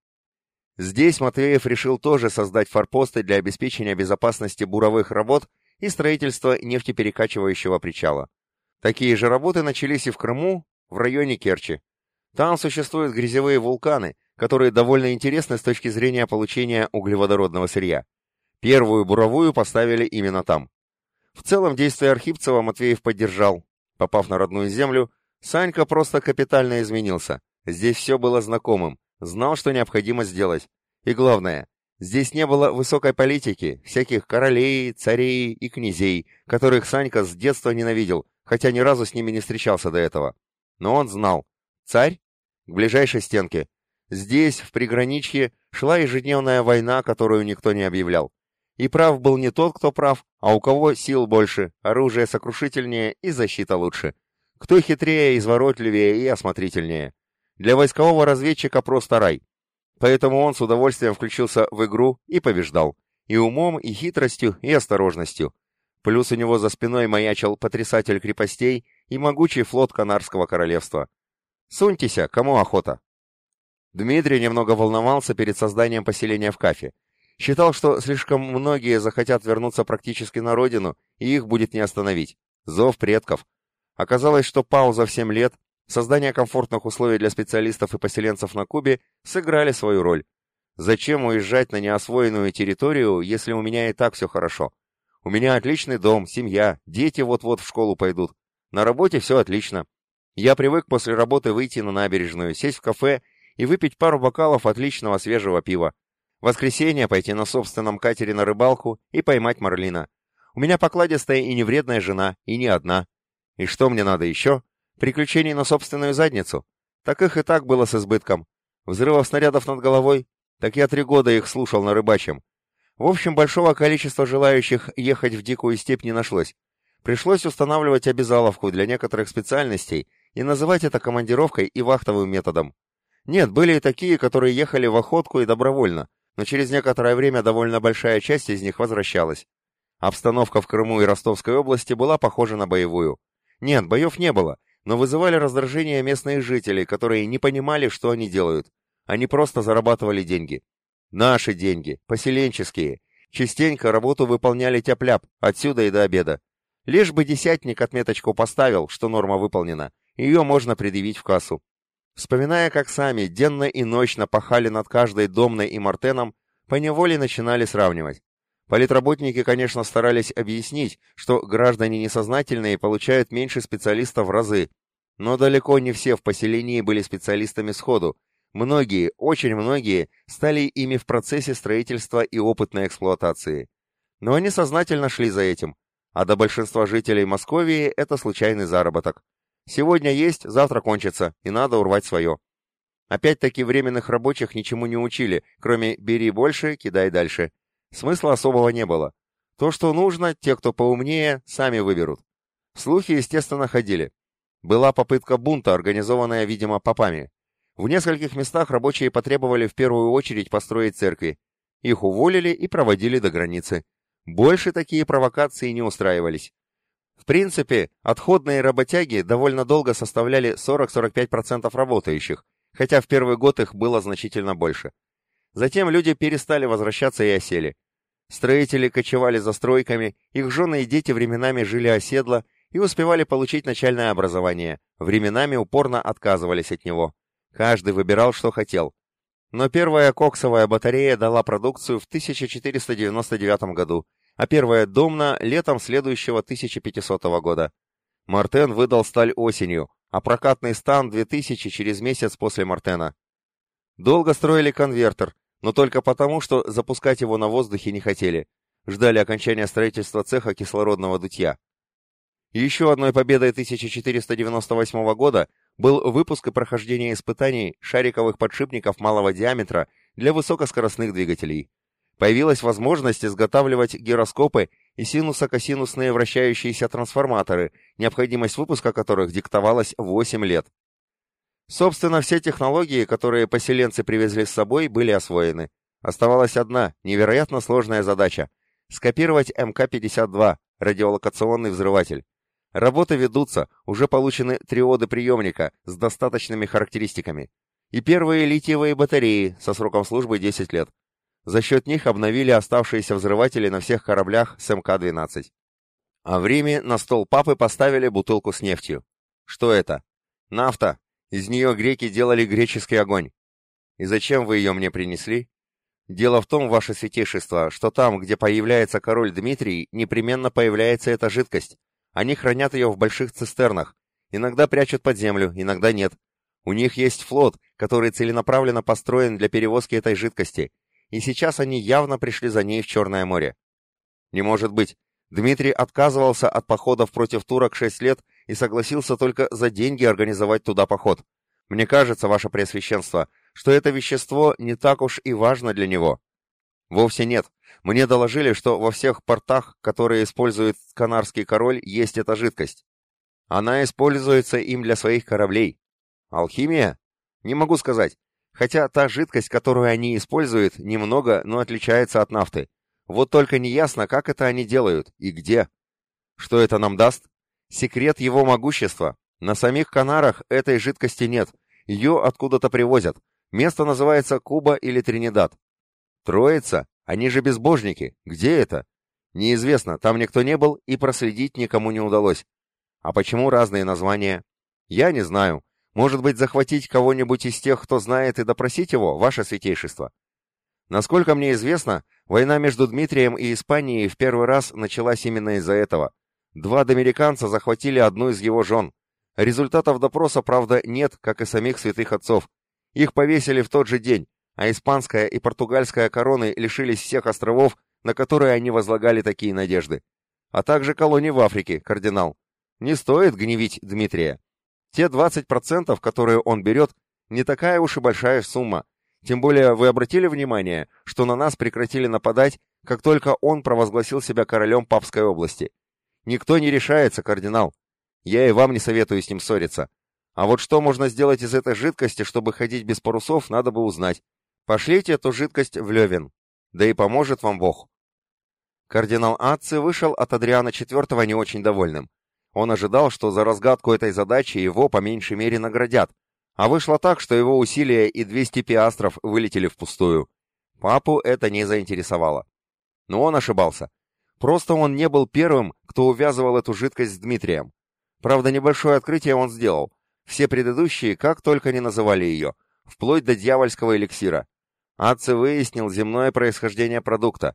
Здесь Матвеев решил тоже создать форпосты для обеспечения безопасности буровых работ и строительства нефтеперекачивающего причала. Такие же работы начались и в Крыму, в районе Керчи. Там существуют грязевые вулканы, которые довольно интересны с точки зрения получения углеводородного сырья. Первую буровую поставили именно там. В целом действия Архипцева Матвеев поддержал. Попав на родную землю, Санька просто капитально изменился. Здесь все было знакомым, знал, что необходимо сделать. И главное, здесь не было высокой политики, всяких королей, царей и князей, которых Санька с детства ненавидел, хотя ни разу с ними не встречался до этого. Но он знал. Царь? К ближайшей стенке. Здесь, в приграничье, шла ежедневная война, которую никто не объявлял. И прав был не тот, кто прав, а у кого сил больше, оружие сокрушительнее и защита лучше. Кто хитрее, изворотливее и осмотрительнее. Для войскового разведчика просто рай. Поэтому он с удовольствием включился в игру и побеждал. И умом, и хитростью, и осторожностью. Плюс у него за спиной маячил потрясатель крепостей и могучий флот Канарского королевства. Суньтеся, кому охота. Дмитрий немного волновался перед созданием поселения в Кафе. Считал, что слишком многие захотят вернуться практически на родину, и их будет не остановить. Зов предков. Оказалось, что пауза в семь лет, создание комфортных условий для специалистов и поселенцев на Кубе сыграли свою роль. Зачем уезжать на неосвоенную территорию, если у меня и так все хорошо? У меня отличный дом, семья, дети вот-вот в школу пойдут. На работе все отлично. Я привык после работы выйти на набережную, сесть в кафе и выпить пару бокалов отличного свежего пива. В воскресенье пойти на собственном катере на рыбалку и поймать марлина. У меня покладистая и невредная жена, и не одна. И что мне надо еще? Приключений на собственную задницу? Так их и так было с избытком. Взрывов снарядов над головой? Так я три года их слушал на рыбачьем. В общем, большого количества желающих ехать в дикую степь не нашлось. Пришлось устанавливать обязаловку для некоторых специальностей и называть это командировкой и вахтовым методом. Нет, были и такие, которые ехали в охотку и добровольно, но через некоторое время довольно большая часть из них возвращалась. Обстановка в Крыму и Ростовской области была похожа на боевую. Нет, боев не было, но вызывали раздражение местные жители, которые не понимали, что они делают. Они просто зарабатывали деньги. Наши деньги, поселенческие. Частенько работу выполняли тяп-ляп, отсюда и до обеда. Лишь бы десятник отметочку поставил, что норма выполнена, ее можно предъявить в кассу. Вспоминая, как сами денно и ночно пахали над каждой домной и мартеном, поневоле начинали сравнивать. Политработники, конечно, старались объяснить, что граждане несознательные получают меньше специалистов в разы, но далеко не все в поселении были специалистами сходу. Многие, очень многие, стали ими в процессе строительства и опытной эксплуатации. Но они сознательно шли за этим, а до большинства жителей Московии это случайный заработок. Сегодня есть, завтра кончится, и надо урвать свое. Опять-таки временных рабочих ничему не учили, кроме «бери больше, кидай дальше». Смысла особого не было. То, что нужно, те, кто поумнее, сами выберут. Слухи, естественно, ходили. Была попытка бунта, организованная, видимо, попами. В нескольких местах рабочие потребовали в первую очередь построить церкви. Их уволили и проводили до границы. Больше такие провокации не устраивались. В принципе, отходные работяги довольно долго составляли сорок-сорок пять процентов работающих, хотя в первый год их было значительно больше. Затем люди перестали возвращаться и осели. Строители кочевали за стройками, их жены и дети временами жили оседло и успевали получить начальное образование, временами упорно отказывались от него. Каждый выбирал, что хотел. Но первая коксовая батарея дала продукцию в тысяча четыреста девяносто девятом году, а первая домна летом следующего тысяча пятисотого года. Мартен выдал сталь осенью, а прокатный стан две тысячи через месяц после Мартена. Долго строили конвертер, но только потому, что запускать его на воздухе не хотели. Ждали окончания строительства цеха кислородного дутья. Еще одной победой тысяча четыреста девяносто восьмого года был выпуск и прохождение испытаний шариковых подшипников малого диаметра для высокоскоростных двигателей. Появилась возможность изготавливать гироскопы и синусо-косинусные вращающиеся трансформаторы, необходимость выпуска которых диктовалась восемь лет. Собственно, все технологии, которые поселенцы привезли с собой, были освоены. Оставалась одна, невероятно сложная задача – скопировать эм ка пятьдесят два, радиолокационный взрыватель. Работы ведутся, уже получены триоды приемника с достаточными характеристиками. И первые литиевые батареи со сроком службы десять лет. За счет них обновили оставшиеся взрыватели на всех кораблях с эм ка двенадцать. А в Риме на стол папы поставили бутылку с нефтью. Что это? Нафта. Из нее греки делали греческий огонь. И зачем вы ее мне принесли? Дело в том, ваше святейшество, что там, где появляется король Дмитрий, непременно появляется эта жидкость. Они хранят ее в больших цистернах. Иногда прячут под землю, иногда нет. У них есть флот, который целенаправленно построен для перевозки этой жидкости. И сейчас они явно пришли за ней в Черное море. Не может быть. Дмитрий отказывался от походов против турок шесть лет и согласился только за деньги организовать туда поход. Мне кажется, ваше преосвященство, что это вещество не так уж и важно для него. Вовсе нет. Мне доложили, что во всех портах, которые использует Канарский король, есть эта жидкость. Она используется им для своих кораблей. Алхимия? Не могу сказать. Хотя та жидкость, которую они используют, немного, но отличается от нафты. Вот только неясно, как это они делают и где. Что это нам даст? Секрет его могущества. На самих Канарах этой жидкости нет. Ее откуда-то привозят. Место называется Куба или Тринидад. Троица? Они же безбожники. Где это? Неизвестно, там никто не был и проследить никому не удалось. А почему разные названия? Я не знаю. Может быть, захватить кого-нибудь из тех, кто знает, и допросить его, ваше святейшество? Насколько мне известно, война между Дмитрием и Испанией в первый раз началась именно из-за этого. Два доминиканца захватили одну из его жен. Результатов допроса, правда, нет, как и самих святых отцов. Их повесили в тот же день, а испанская и португальская короны лишились всех островов, на которые они возлагали такие надежды. А также колоний в Африке, кардинал. Не стоит гневить Дмитрия. Те двадцать процентов, которые он берет, не такая уж и большая сумма. Тем более вы обратили внимание, что на нас прекратили нападать, как только он провозгласил себя королем Папской области. Никто не решается, кардинал. Я и вам не советую с ним ссориться. А вот что можно сделать из этой жидкости, чтобы ходить без парусов, надо бы узнать. Пошлите эту жидкость в Левен. Да и поможет вам Бог. Кардинал Ацци вышел от Адриана четвёртого не очень довольным. Он ожидал, что за разгадку этой задачи его по меньшей мере наградят. А вышло так, что его усилия и двести пиастров вылетели впустую. Папу это не заинтересовало. Но он ошибался. Просто он не был первым, кто увязывал эту жидкость с Дмитрием. Правда, небольшое открытие он сделал. Все предыдущие как только не называли ее, вплоть до дьявольского эликсира. Ацци выяснил земное происхождение продукта.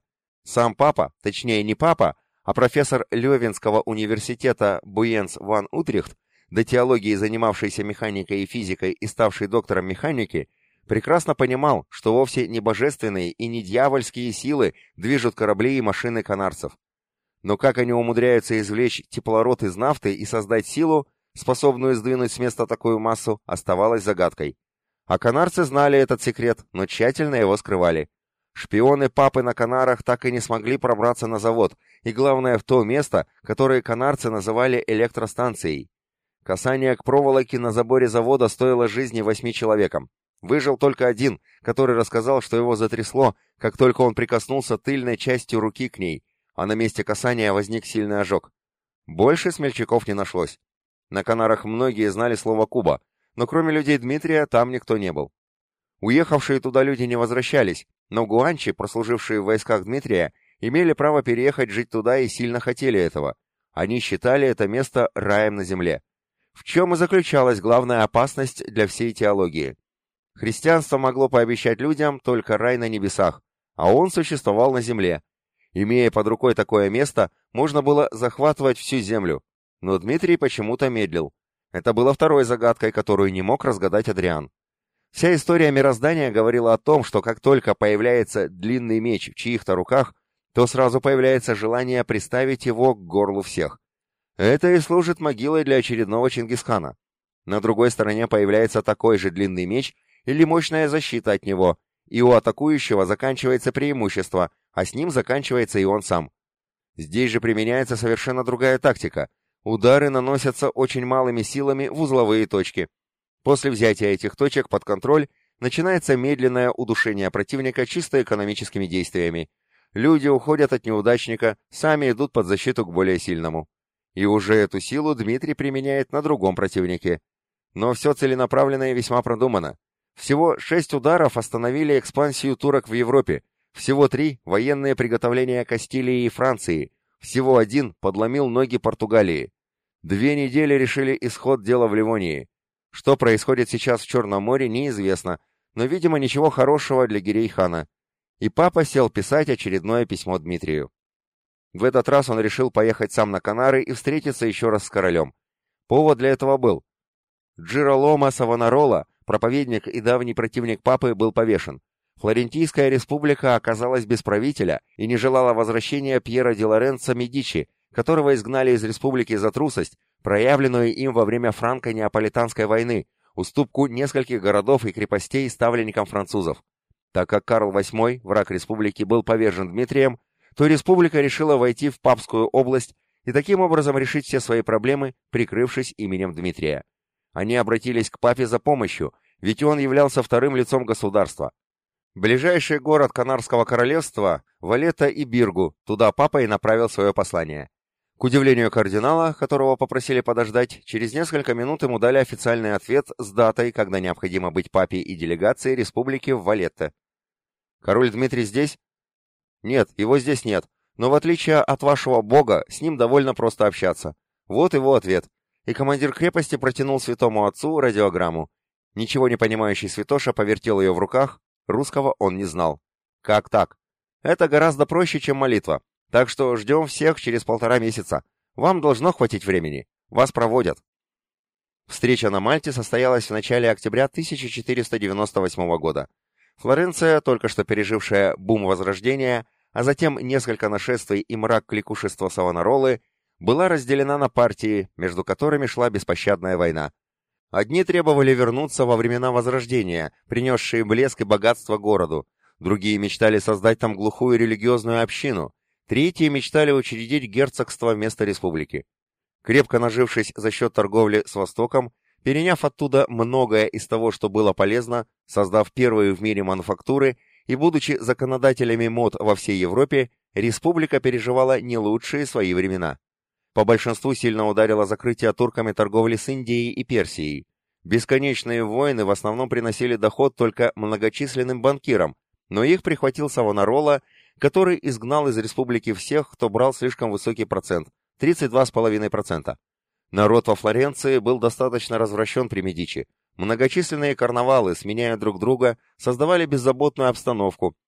Сам папа, точнее не папа, а профессор Лёвенского университета Буенс ван Утрихт, до теологии занимавшийся механикой и физикой и ставший доктором механики, прекрасно понимал, что вовсе не божественные и не дьявольские силы движут корабли и машины канарцев. Но как они умудряются извлечь теплород из нафты и создать силу, способную сдвинуть с места такую массу, оставалось загадкой. А канарцы знали этот секрет, но тщательно его скрывали. Шпионы папы на Канарах так и не смогли пробраться на завод, и главное в то место, которое канарцы называли электростанцией. Касание к проволоке на заборе завода стоило жизни восьми человекам. Выжил только один, который рассказал, что его затрясло, как только он прикоснулся тыльной частью руки к ней, а на месте касания возник сильный ожог. Больше смельчаков не нашлось. На Канарах многие знали слово «Куба», но кроме людей Дмитрия там никто не был. Уехавшие туда люди не возвращались, но гуанчи, прослужившие в войсках Дмитрия, имели право переехать жить туда и сильно хотели этого. Они считали это место раем на земле. В чем и заключалась главная опасность для всей теологии. Христианство могло пообещать людям только рай на небесах, а он существовал на земле. Имея под рукой такое место, можно было захватывать всю землю. Но Дмитрий почему-то медлил. Это было второй загадкой, которую не мог разгадать Адриан. Вся история мироздания говорила о том, что как только появляется длинный меч в чьих-то руках, то сразу появляется желание приставить его к горлу всех. Это и служит могилой для очередного Чингисхана. На другой стороне появляется такой же длинный меч или мощная защита от него, и у атакующего заканчивается преимущество, а с ним заканчивается и он сам. Здесь же применяется совершенно другая тактика. Удары наносятся очень малыми силами в узловые точки. После взятия этих точек под контроль начинается медленное удушение противника чисто экономическими действиями. Люди уходят от неудачника, сами идут под защиту к более сильному. И уже эту силу Дмитрий применяет на другом противнике. Но все целенаправленно и весьма продумано. Всего шесть ударов остановили экспансию турок в Европе, всего три — военные приготовления Кастилии и Франции, всего один подломил ноги Португалии. Две недели решили исход дела в Ливонии. Что происходит сейчас в Черном море, неизвестно, но, видимо, ничего хорошего для Гирей-хана. И папа сел писать очередное письмо Дмитрию. В этот раз он решил поехать сам на Канары и встретиться еще раз с королем. Повод для этого был. Джироломо Савонарола, проповедник и давний противник папы, был повешен. Флорентийская республика оказалась без правителя и не желала возвращения Пьера ди Лоренцо Медичи, которого изгнали из республики за трусость, проявленную им во время франко-неаполитанской войны, уступку нескольких городов и крепостей ставленникам французов. Так как Карл восьмой, враг республики, был повержен Дмитрием, то республика решила войти в Папскую область и таким образом решить все свои проблемы, прикрывшись именем Дмитрия. Они обратились к папе за помощью, ведь он являлся вторым лицом государства. Ближайший город Канарского королевства – Валетта и Биргу, туда папа и направил свое послание. К удивлению кардинала, которого попросили подождать, через несколько минут ему дали официальный ответ с датой, когда необходимо быть папе и делегации республики в Валетте. «Король Дмитрий здесь?» «Нет, его здесь нет, но в отличие от вашего бога, с ним довольно просто общаться. Вот его ответ». И командир крепости протянул святому отцу радиограмму. Ничего не понимающий святоша повертел ее в руках, русского он не знал. «Как так?» «Это гораздо проще, чем молитва. Так что ждем всех через полтора месяца. Вам должно хватить времени. Вас проводят». Встреча на Мальте состоялась в начале октября тысяча четыреста девяносто восьмого года. Флоренция, только что пережившая бум Возрождения, а затем несколько нашествий и мрак кликушества Савонаролы, была разделена на партии, между которыми шла беспощадная война. Одни требовали вернуться во времена Возрождения, принесшие блеск и богатство городу, другие мечтали создать там глухую религиозную общину, третьи мечтали учредить герцогство вместо республики. Крепко нажившись за счет торговли с Востоком, переняв оттуда многое из того, что было полезно, создав первые в мире мануфактуры и будучи законодателями мод во всей Европе, республика переживала не лучшие свои времена. По большинству сильно ударило закрытие турками торговли с Индией и Персией. Бесконечные войны в основном приносили доход только многочисленным банкирам, но их прихватил Савонарола, который изгнал из республики всех, кто брал слишком высокий процент – тридцать два целых пять десятых процента. Народ во Флоренции был достаточно развращен при Медичи. Многочисленные карнавалы, сменяя друг друга, создавали беззаботную обстановку,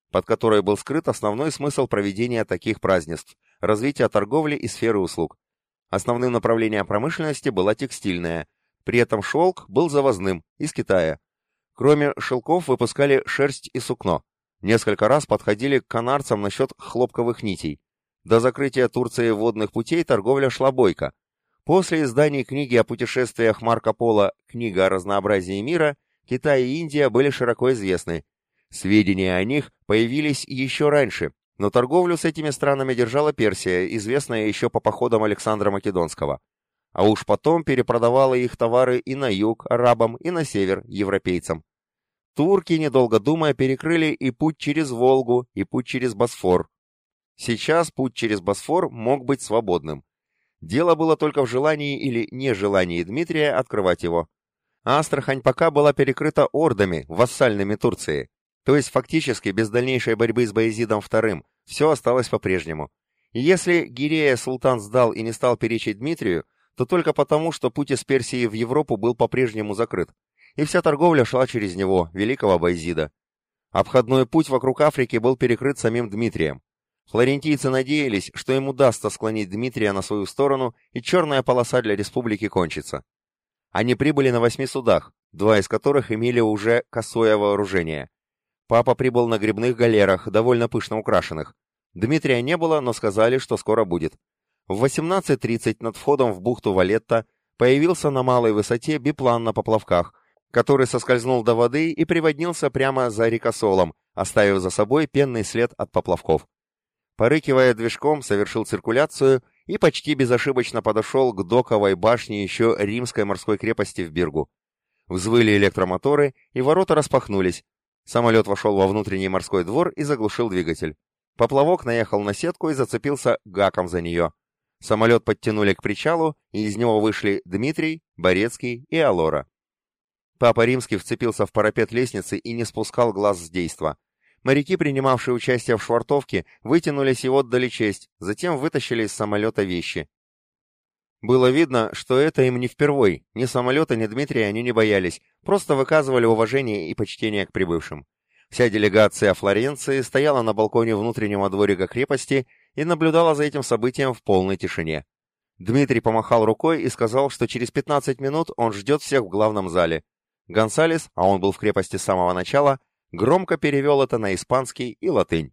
под которой был скрыт основной смысл проведения таких празднеств – развития торговли и сферы услуг. Основным направлением промышленности была текстильная, при этом шелк был завозным, из Китая. Кроме шелков выпускали шерсть и сукно. Несколько раз подходили к канарцам насчет хлопковых нитей. До закрытия Турции водных путей торговля шла бойко. После издания книги о путешествиях Марко Поло «Книга о разнообразии мира» Китай и Индия были широко известны. Сведения о них появились еще раньше, но торговлю с этими странами держала Персия, известная еще по походам Александра Македонского. А уж потом перепродавала их товары и на юг арабам, и на север европейцам. Турки, недолго думая, перекрыли и путь через Волгу, и путь через Босфор. Сейчас путь через Босфор мог быть свободным. Дело было только в желании или нежелании Дмитрия открывать его. Астрахань пока была перекрыта ордами, вассальными Турции. То есть фактически без дальнейшей борьбы с Баязидом вторым все осталось по-прежнему. И если Гирея султан сдал и не стал перечить Дмитрию, то только потому, что путь из Персии в Европу был по-прежнему закрыт, и вся торговля шла через него, великого Баязида. Обходной путь вокруг Африки был перекрыт самим Дмитрием. Флорентийцы надеялись, что им удастся склонить Дмитрия на свою сторону, и черная полоса для республики кончится. Они прибыли на восьми судах, два из которых имели уже косое вооружение. Папа прибыл на гребных галерах, довольно пышно украшенных. Дмитрия не было, но сказали, что скоро будет. В восемнадцать тридцать над входом в бухту Валетта появился на малой высоте биплан на поплавках, который соскользнул до воды и приводнился прямо за рекосолом, оставив за собой пенный след от поплавков. Порыкивая движком, совершил циркуляцию и почти безошибочно подошел к доковой башне еще римской морской крепости в Биргу. Взвыли электромоторы, и ворота распахнулись. Самолет вошел во внутренний морской двор и заглушил двигатель. Поплавок наехал на сетку и зацепился гаком за нее. Самолет подтянули к причалу, и из него вышли Дмитрий, Борецкий и Алора. Папа Римский вцепился в парапет лестницы и не спускал глаз с действа. Моряки, принимавшие участие в швартовке, вытянулись и отдали честь, затем вытащили из самолета вещи. Было видно, что это им не впервой, ни самолета, ни Дмитрия они не боялись, просто выказывали уважение и почтение к прибывшим. Вся делегация Флоренции стояла на балконе внутреннего дворика крепости и наблюдала за этим событием в полной тишине. Дмитрий помахал рукой и сказал, что через пятнадцать минут он ждет всех в главном зале. Гонсалес, а он был в крепости с самого начала, громко перевел это на испанский и латынь.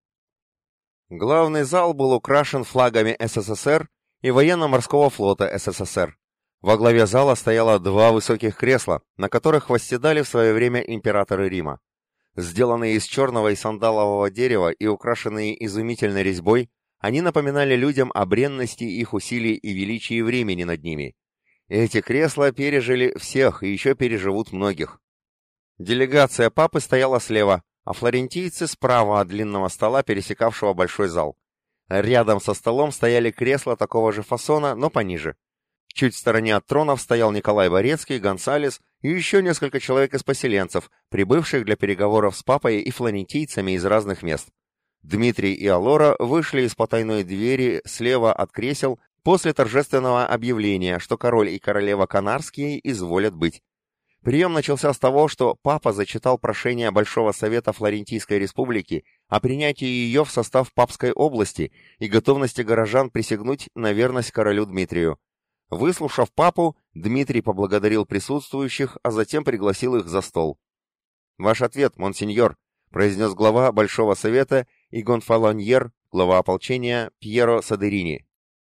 Главный зал был украшен флагами СССР и военно-морского флота СССР. Во главе зала стояло два высоких кресла, на которых восседали в свое время императоры Рима. Сделанные из черного и сандалового дерева и украшенные изумительной резьбой, они напоминали людям о бренности их усилий и величии времени над ними. Эти кресла пережили всех и еще переживут многих. Делегация папы стояла слева, а флорентийцы справа от длинного стола, пересекавшего большой зал. Рядом со столом стояли кресла такого же фасона, но пониже. Чуть в стороне от тронов стоял Николай Борецкий, Гонсалес и еще несколько человек из поселенцев, прибывших для переговоров с папой и флорентийцами из разных мест. Дмитрий и Алора вышли из потайной двери слева от кресел после торжественного объявления, что король и королева Канарские изволят быть. Прием начался с того, что папа зачитал прошение Большого Совета Флорентийской Республики о принятии ее в состав Папской области и готовности горожан присягнуть на верность королю Дмитрию. Выслушав папу, Дмитрий поблагодарил присутствующих, а затем пригласил их за стол. «Ваш ответ, монсеньор», — произнес глава Большого Совета и гонфалоньер, глава ополчения Пьеро Садерини.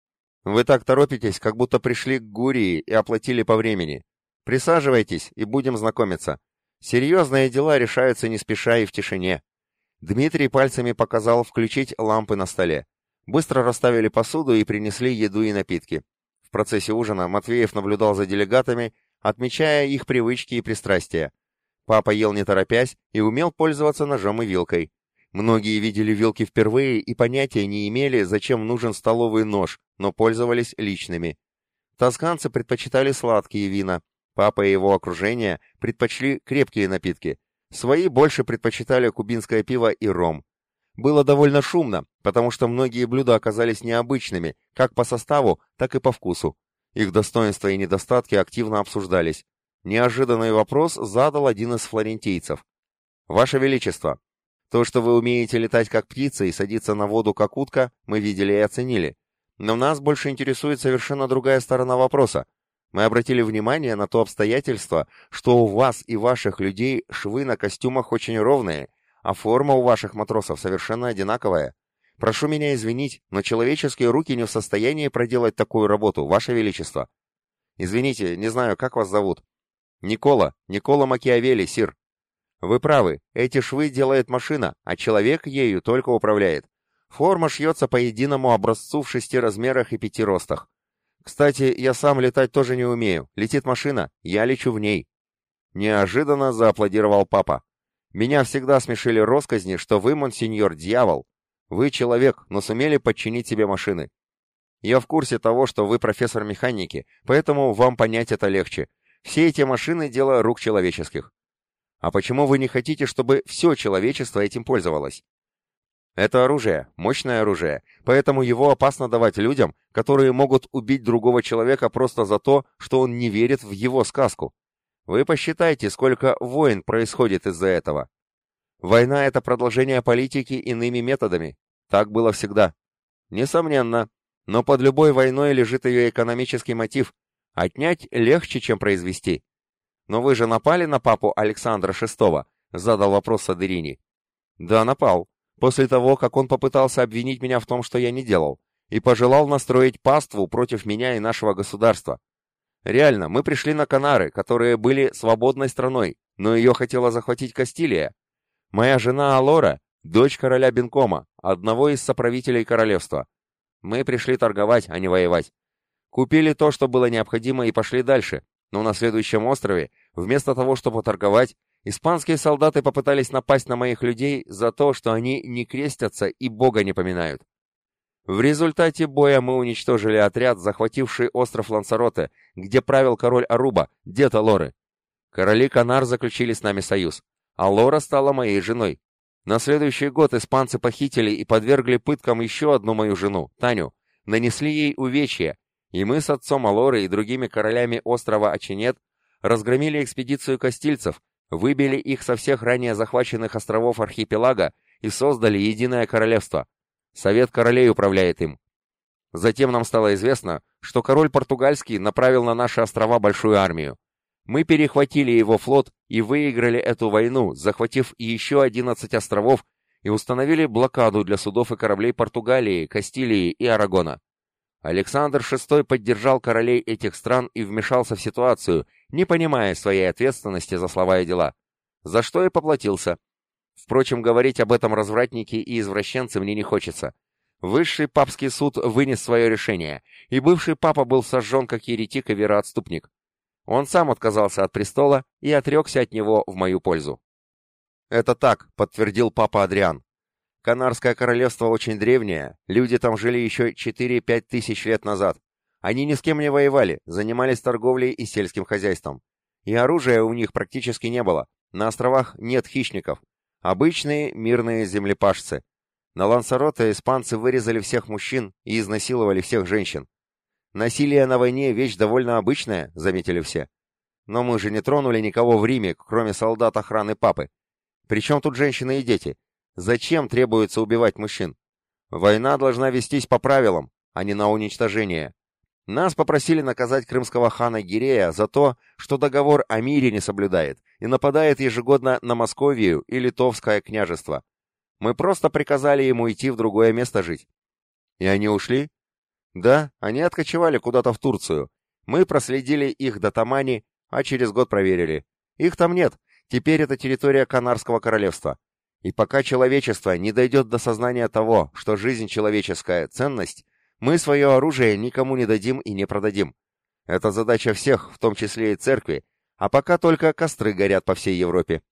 «Вы так торопитесь, как будто пришли к Гурии и оплатили по времени. Присаживайтесь и будем знакомиться. Серьезные дела решаются не спеша и в тишине». Дмитрий пальцами показал включить лампы на столе. Быстро расставили посуду и принесли еду и напитки. В процессе ужина Матвеев наблюдал за делегатами, отмечая их привычки и пристрастия. Папа ел не торопясь и умел пользоваться ножом и вилкой. Многие видели вилки впервые и понятия не имели, зачем нужен столовый нож, но пользовались личными. Тосканцы предпочитали сладкие вина. Папа и его окружение предпочли крепкие напитки. Свои больше предпочитали кубинское пиво и ром. Было довольно шумно, потому что многие блюда оказались необычными, как по составу, так и по вкусу. Их достоинства и недостатки активно обсуждались. Неожиданный вопрос задал один из флорентийцев. «Ваше Величество, То, что вы умеете летать как птица и садиться на воду как утка, мы видели и оценили. Но нас больше интересует совершенно другая сторона вопроса. Мы обратили внимание на то обстоятельство, что у вас и ваших людей швы на костюмах очень ровные, а форма у ваших матросов совершенно одинаковая. Прошу меня извинить, но человеческие руки не в состоянии проделать такую работу, Ваше Величество. Извините, не знаю, как вас зовут. Никола, Никола Макиавелли, сир. Вы правы, эти швы делает машина, а человек ею только управляет. Форма шьется по единому образцу в шести размерах и пяти ростах. Кстати, я сам летать тоже не умею. Летит машина, я лечу в ней. Неожиданно зааплодировал папа. Меня всегда смешили россказни, что вы, монсеньор, дьявол. Вы человек, но сумели подчинить себе машины. Я в курсе того, что вы профессор механики, поэтому вам понять это легче. Все эти машины — дело рук человеческих. А почему вы не хотите, чтобы все человечество этим пользовалось? Это оружие, мощное оружие, поэтому его опасно давать людям, которые могут убить другого человека просто за то, что он не верит в его сказку. Вы посчитайте, сколько войн происходит из-за этого. Война — это продолжение политики иными методами. Так было всегда. Несомненно. Но под любой войной лежит ее экономический мотив. Отнять легче, чем произвести. Но вы же напали на папу Александра шестого? Задал вопрос Садерини. Да, напал. После того, как он попытался обвинить меня в том, что я не делал, и пожелал настроить паству против меня и нашего государства. Реально, мы пришли на Канары, которые были свободной страной, но ее хотела захватить Кастилия. Моя жена Алора — дочь короля Бенкома, одного из соправителей королевства. Мы пришли торговать, а не воевать. Купили то, что было необходимо, и пошли дальше, но на следующем острове, вместо того, чтобы торговать, испанские солдаты попытались напасть на моих людей за то, что они не крестятся и Бога не поминают. В результате боя мы уничтожили отряд, захвативший остров Лансароте, где правил король Аруба, дед Алоры. Короли Канар заключили с нами союз, а Лора стала моей женой. На следующий год испанцы похитили и подвергли пыткам еще одну мою жену, Таню, нанесли ей увечья, и мы с отцом Алоры и другими королями острова Ачинет разгромили экспедицию кастильцев, выбили их со всех ранее захваченных островов архипелага и создали единое королевство. Совет королей управляет им. Затем нам стало известно, что король португальский направил на наши острова большую армию. Мы перехватили его флот и выиграли эту войну, захватив еще одиннадцать островов и установили блокаду для судов и кораблей Португалии, Кастилии и Арагона. Александр шестой поддержал королей этих стран и вмешался в ситуацию, не понимая своей ответственности за слова и дела, за что и поплатился. Впрочем, говорить об этом развратнике и извращенце мне не хочется. Высший папский суд вынес свое решение, и бывший папа был сожжен как еретик и вероотступник. Он сам отказался от престола и отрекся от него в мою пользу. «Это так», — подтвердил папа Адриан. «Канарское королевство очень древнее, люди там жили еще четыре-пять тысяч лет назад. Они ни с кем не воевали, занимались торговлей и сельским хозяйством. И оружия у них практически не было, на островах нет хищников. Обычные мирные землепашцы. На Лансароте испанцы вырезали всех мужчин и изнасиловали всех женщин. Насилие на войне — вещь довольно обычная, заметили все. Но мы же не тронули никого в Риме, кроме солдат охраны папы. Причем тут женщины и дети? Зачем требуется убивать мужчин? Война должна вестись по правилам, а не на уничтожение. Нас попросили наказать крымского хана Гирея за то, что договор о мире не соблюдает и нападает ежегодно на Московию и Литовское княжество. Мы просто приказали ему идти в другое место жить. И они ушли? Да, они откочевали куда-то в Турцию. Мы проследили их до Тамани, а через год проверили. Их там нет, теперь это территория Канарского королевства. И пока человечество не дойдет до сознания того, что жизнь человеческая — ценность, мы свое оружие никому не дадим и не продадим. Это задача всех, в том числе и церкви, а пока только костры горят по всей Европе.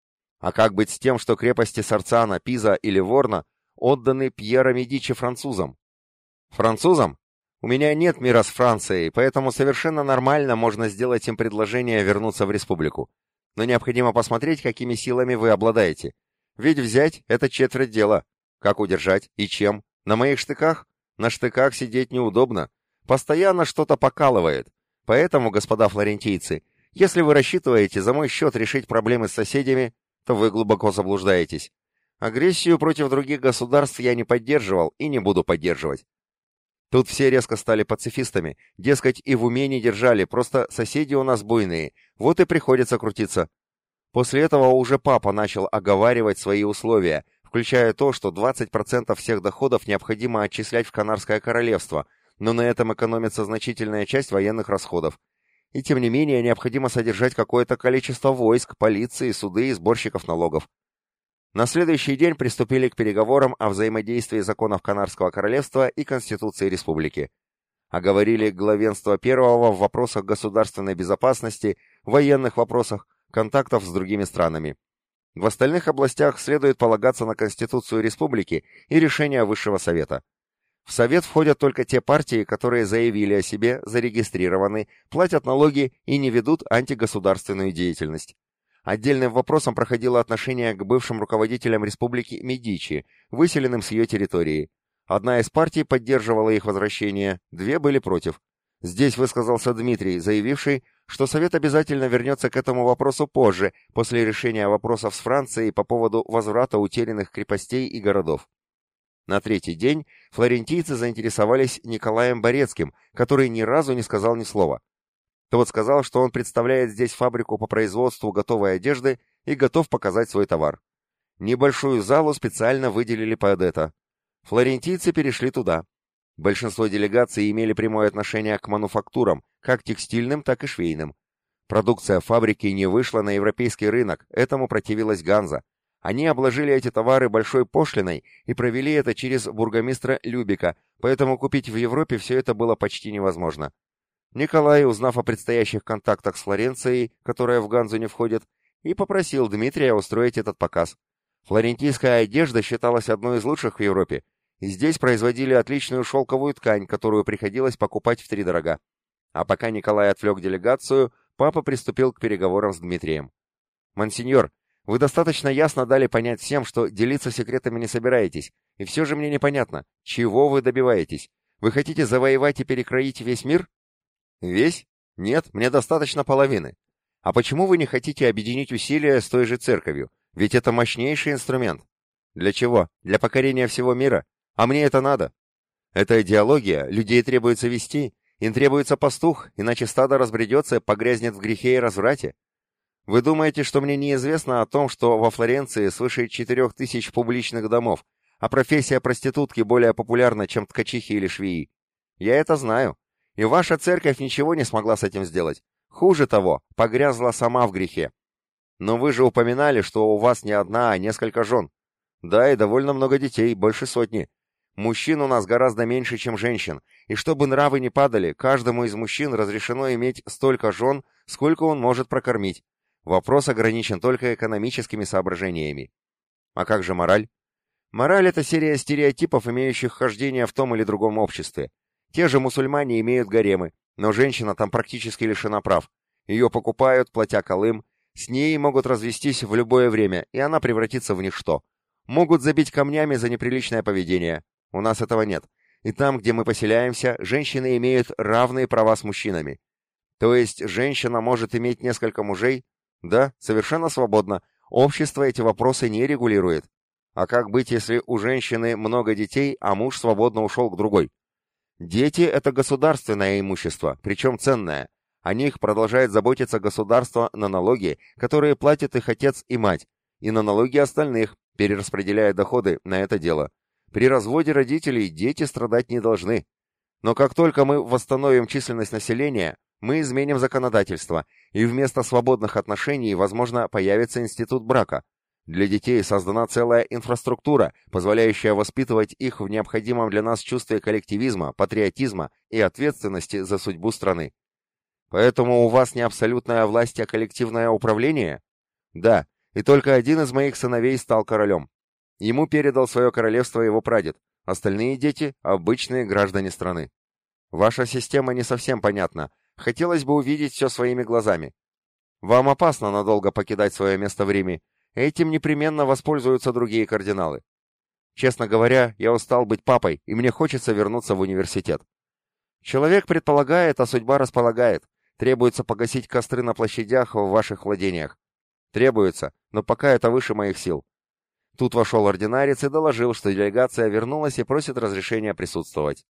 А как быть с тем, что крепости Сарцана, Пиза или Ворна отданы Пьеро Медичи французам? Французам? У меня нет мира с Францией, поэтому совершенно нормально можно сделать им предложение вернуться в республику. Но необходимо посмотреть, какими силами вы обладаете. Ведь взять — это четверть дела. Как удержать и чем? На моих штыках? На штыках сидеть неудобно. Постоянно что-то покалывает. Поэтому, господа флорентийцы, если вы рассчитываете за мой счет решить проблемы с соседями, то вы глубоко заблуждаетесь. Агрессию против других государств я не поддерживал и не буду поддерживать. Тут все резко стали пацифистами, дескать, и в уме не держали, просто соседи у нас буйные, вот и приходится крутиться. После этого уже папа начал оговаривать свои условия, включая то, что двадцать процентов всех доходов необходимо отчислять в Канарское королевство, но на этом экономится значительная часть военных расходов. И тем не менее необходимо содержать какое-то количество войск, полиции, суды и сборщиков налогов. На следующий день приступили к переговорам о взаимодействии законов Канарского королевства и Конституции республики. Оговорили главенство первого в вопросах государственной безопасности, военных вопросах, контактов с другими странами. В остальных областях следует полагаться на Конституцию республики и решения Высшего совета. В совет входят только те партии, которые заявили о себе, зарегистрированы, платят налоги и не ведут антигосударственную деятельность. Отдельным вопросом проходило отношение к бывшим руководителям республики Медичи, выселенным с ее территории. Одна из партий поддерживала их возвращение, две были против. Здесь высказался Дмитрий, заявивший, что Совет обязательно вернется к этому вопросу позже, после решения вопросов с Францией по поводу возврата утерянных крепостей и городов. На третий день флорентийцы заинтересовались Николаем Борецким, который ни разу не сказал ни слова. Тот сказал, что он представляет здесь фабрику по производству готовой одежды и готов показать свой товар. Небольшую залу специально выделили под это. Флорентийцы перешли туда. Большинство делегаций имели прямое отношение к мануфактурам, как текстильным, так и швейным. Продукция фабрики не вышла на европейский рынок, этому противилась Ганза. Они обложили эти товары большой пошлиной и провели это через бургомистра Любика, поэтому купить в Европе все это было почти невозможно. Николай, узнав о предстоящих контактах с Флоренцией, которая в Ганзу не входит, и попросил Дмитрия устроить этот показ. Флорентийская одежда считалась одной из лучших в Европе, и здесь производили отличную шелковую ткань, которую приходилось покупать втридорога. А пока Николай отвлек делегацию, папа приступил к переговорам с Дмитрием. «Монсеньор, вы достаточно ясно дали понять всем, что делиться секретами не собираетесь, и все же мне непонятно, чего вы добиваетесь? Вы хотите завоевать и перекроить весь мир?» «Весь? Нет, мне достаточно половины. А почему вы не хотите объединить усилия с той же церковью? Ведь это мощнейший инструмент. Для чего? Для покорения всего мира? А мне это надо. Это идеология, людей требуется вести, им требуется пастух, иначе стадо разбредется, погрязнет в грехе и разврате. Вы думаете, что мне неизвестно о том, что во Флоренции свыше четырех тысяч публичных домов, а профессия проститутки более популярна, чем ткачихи или швеи? Я это знаю. И ваша церковь ничего не смогла с этим сделать. Хуже того, погрязла сама в грехе. Но вы же упоминали, что у вас не одна, а несколько жен. Да, и довольно много детей, больше сотни. Мужчин у нас гораздо меньше, чем женщин, и чтобы нравы не падали, каждому из мужчин разрешено иметь столько жен, сколько он может прокормить. Вопрос ограничен только экономическими соображениями. А как же мораль? Мораль — это серия стереотипов, имеющих хождение в том или другом обществе. Те же мусульмане имеют гаремы, но женщина там практически лишена прав. Ее покупают, платя колым, с ней могут развестись в любое время, и она превратится в ничто. Могут забить камнями за неприличное поведение. У нас этого нет. И там, где мы поселяемся, женщины имеют равные права с мужчинами. То есть женщина может иметь несколько мужей? Да, совершенно свободно. Общество эти вопросы не регулирует. А как быть, если у женщины много детей, а муж свободно ушел к другой? Дети — это государственное имущество, причем ценное. О них продолжает заботиться государство на налоги, которые платят их отец и мать, и на налоги остальных, перераспределяя доходы на это дело. При разводе родителей дети страдать не должны. Но как только мы восстановим численность населения, мы изменим законодательство, и вместо свободных отношений, возможно, появится институт брака. Для детей создана целая инфраструктура, позволяющая воспитывать их в необходимом для нас чувстве коллективизма, патриотизма и ответственности за судьбу страны. Поэтому у вас не абсолютная власть, а коллективное управление? Да, и только один из моих сыновей стал королем. Ему передал свое королевство его прадед, остальные дети – обычные граждане страны. Ваша система не совсем понятна, хотелось бы увидеть все своими глазами. Вам опасно надолго покидать свое место в Риме, этим непременно воспользуются другие кардиналы. Честно говоря, я устал быть папой, и мне хочется вернуться в университет. Человек предполагает, а судьба располагает. Требуется погасить костры на площадях в ваших владениях. Требуется, но пока это выше моих сил. Тут вошел ординарец и доложил, что делегация вернулась и просит разрешения присутствовать.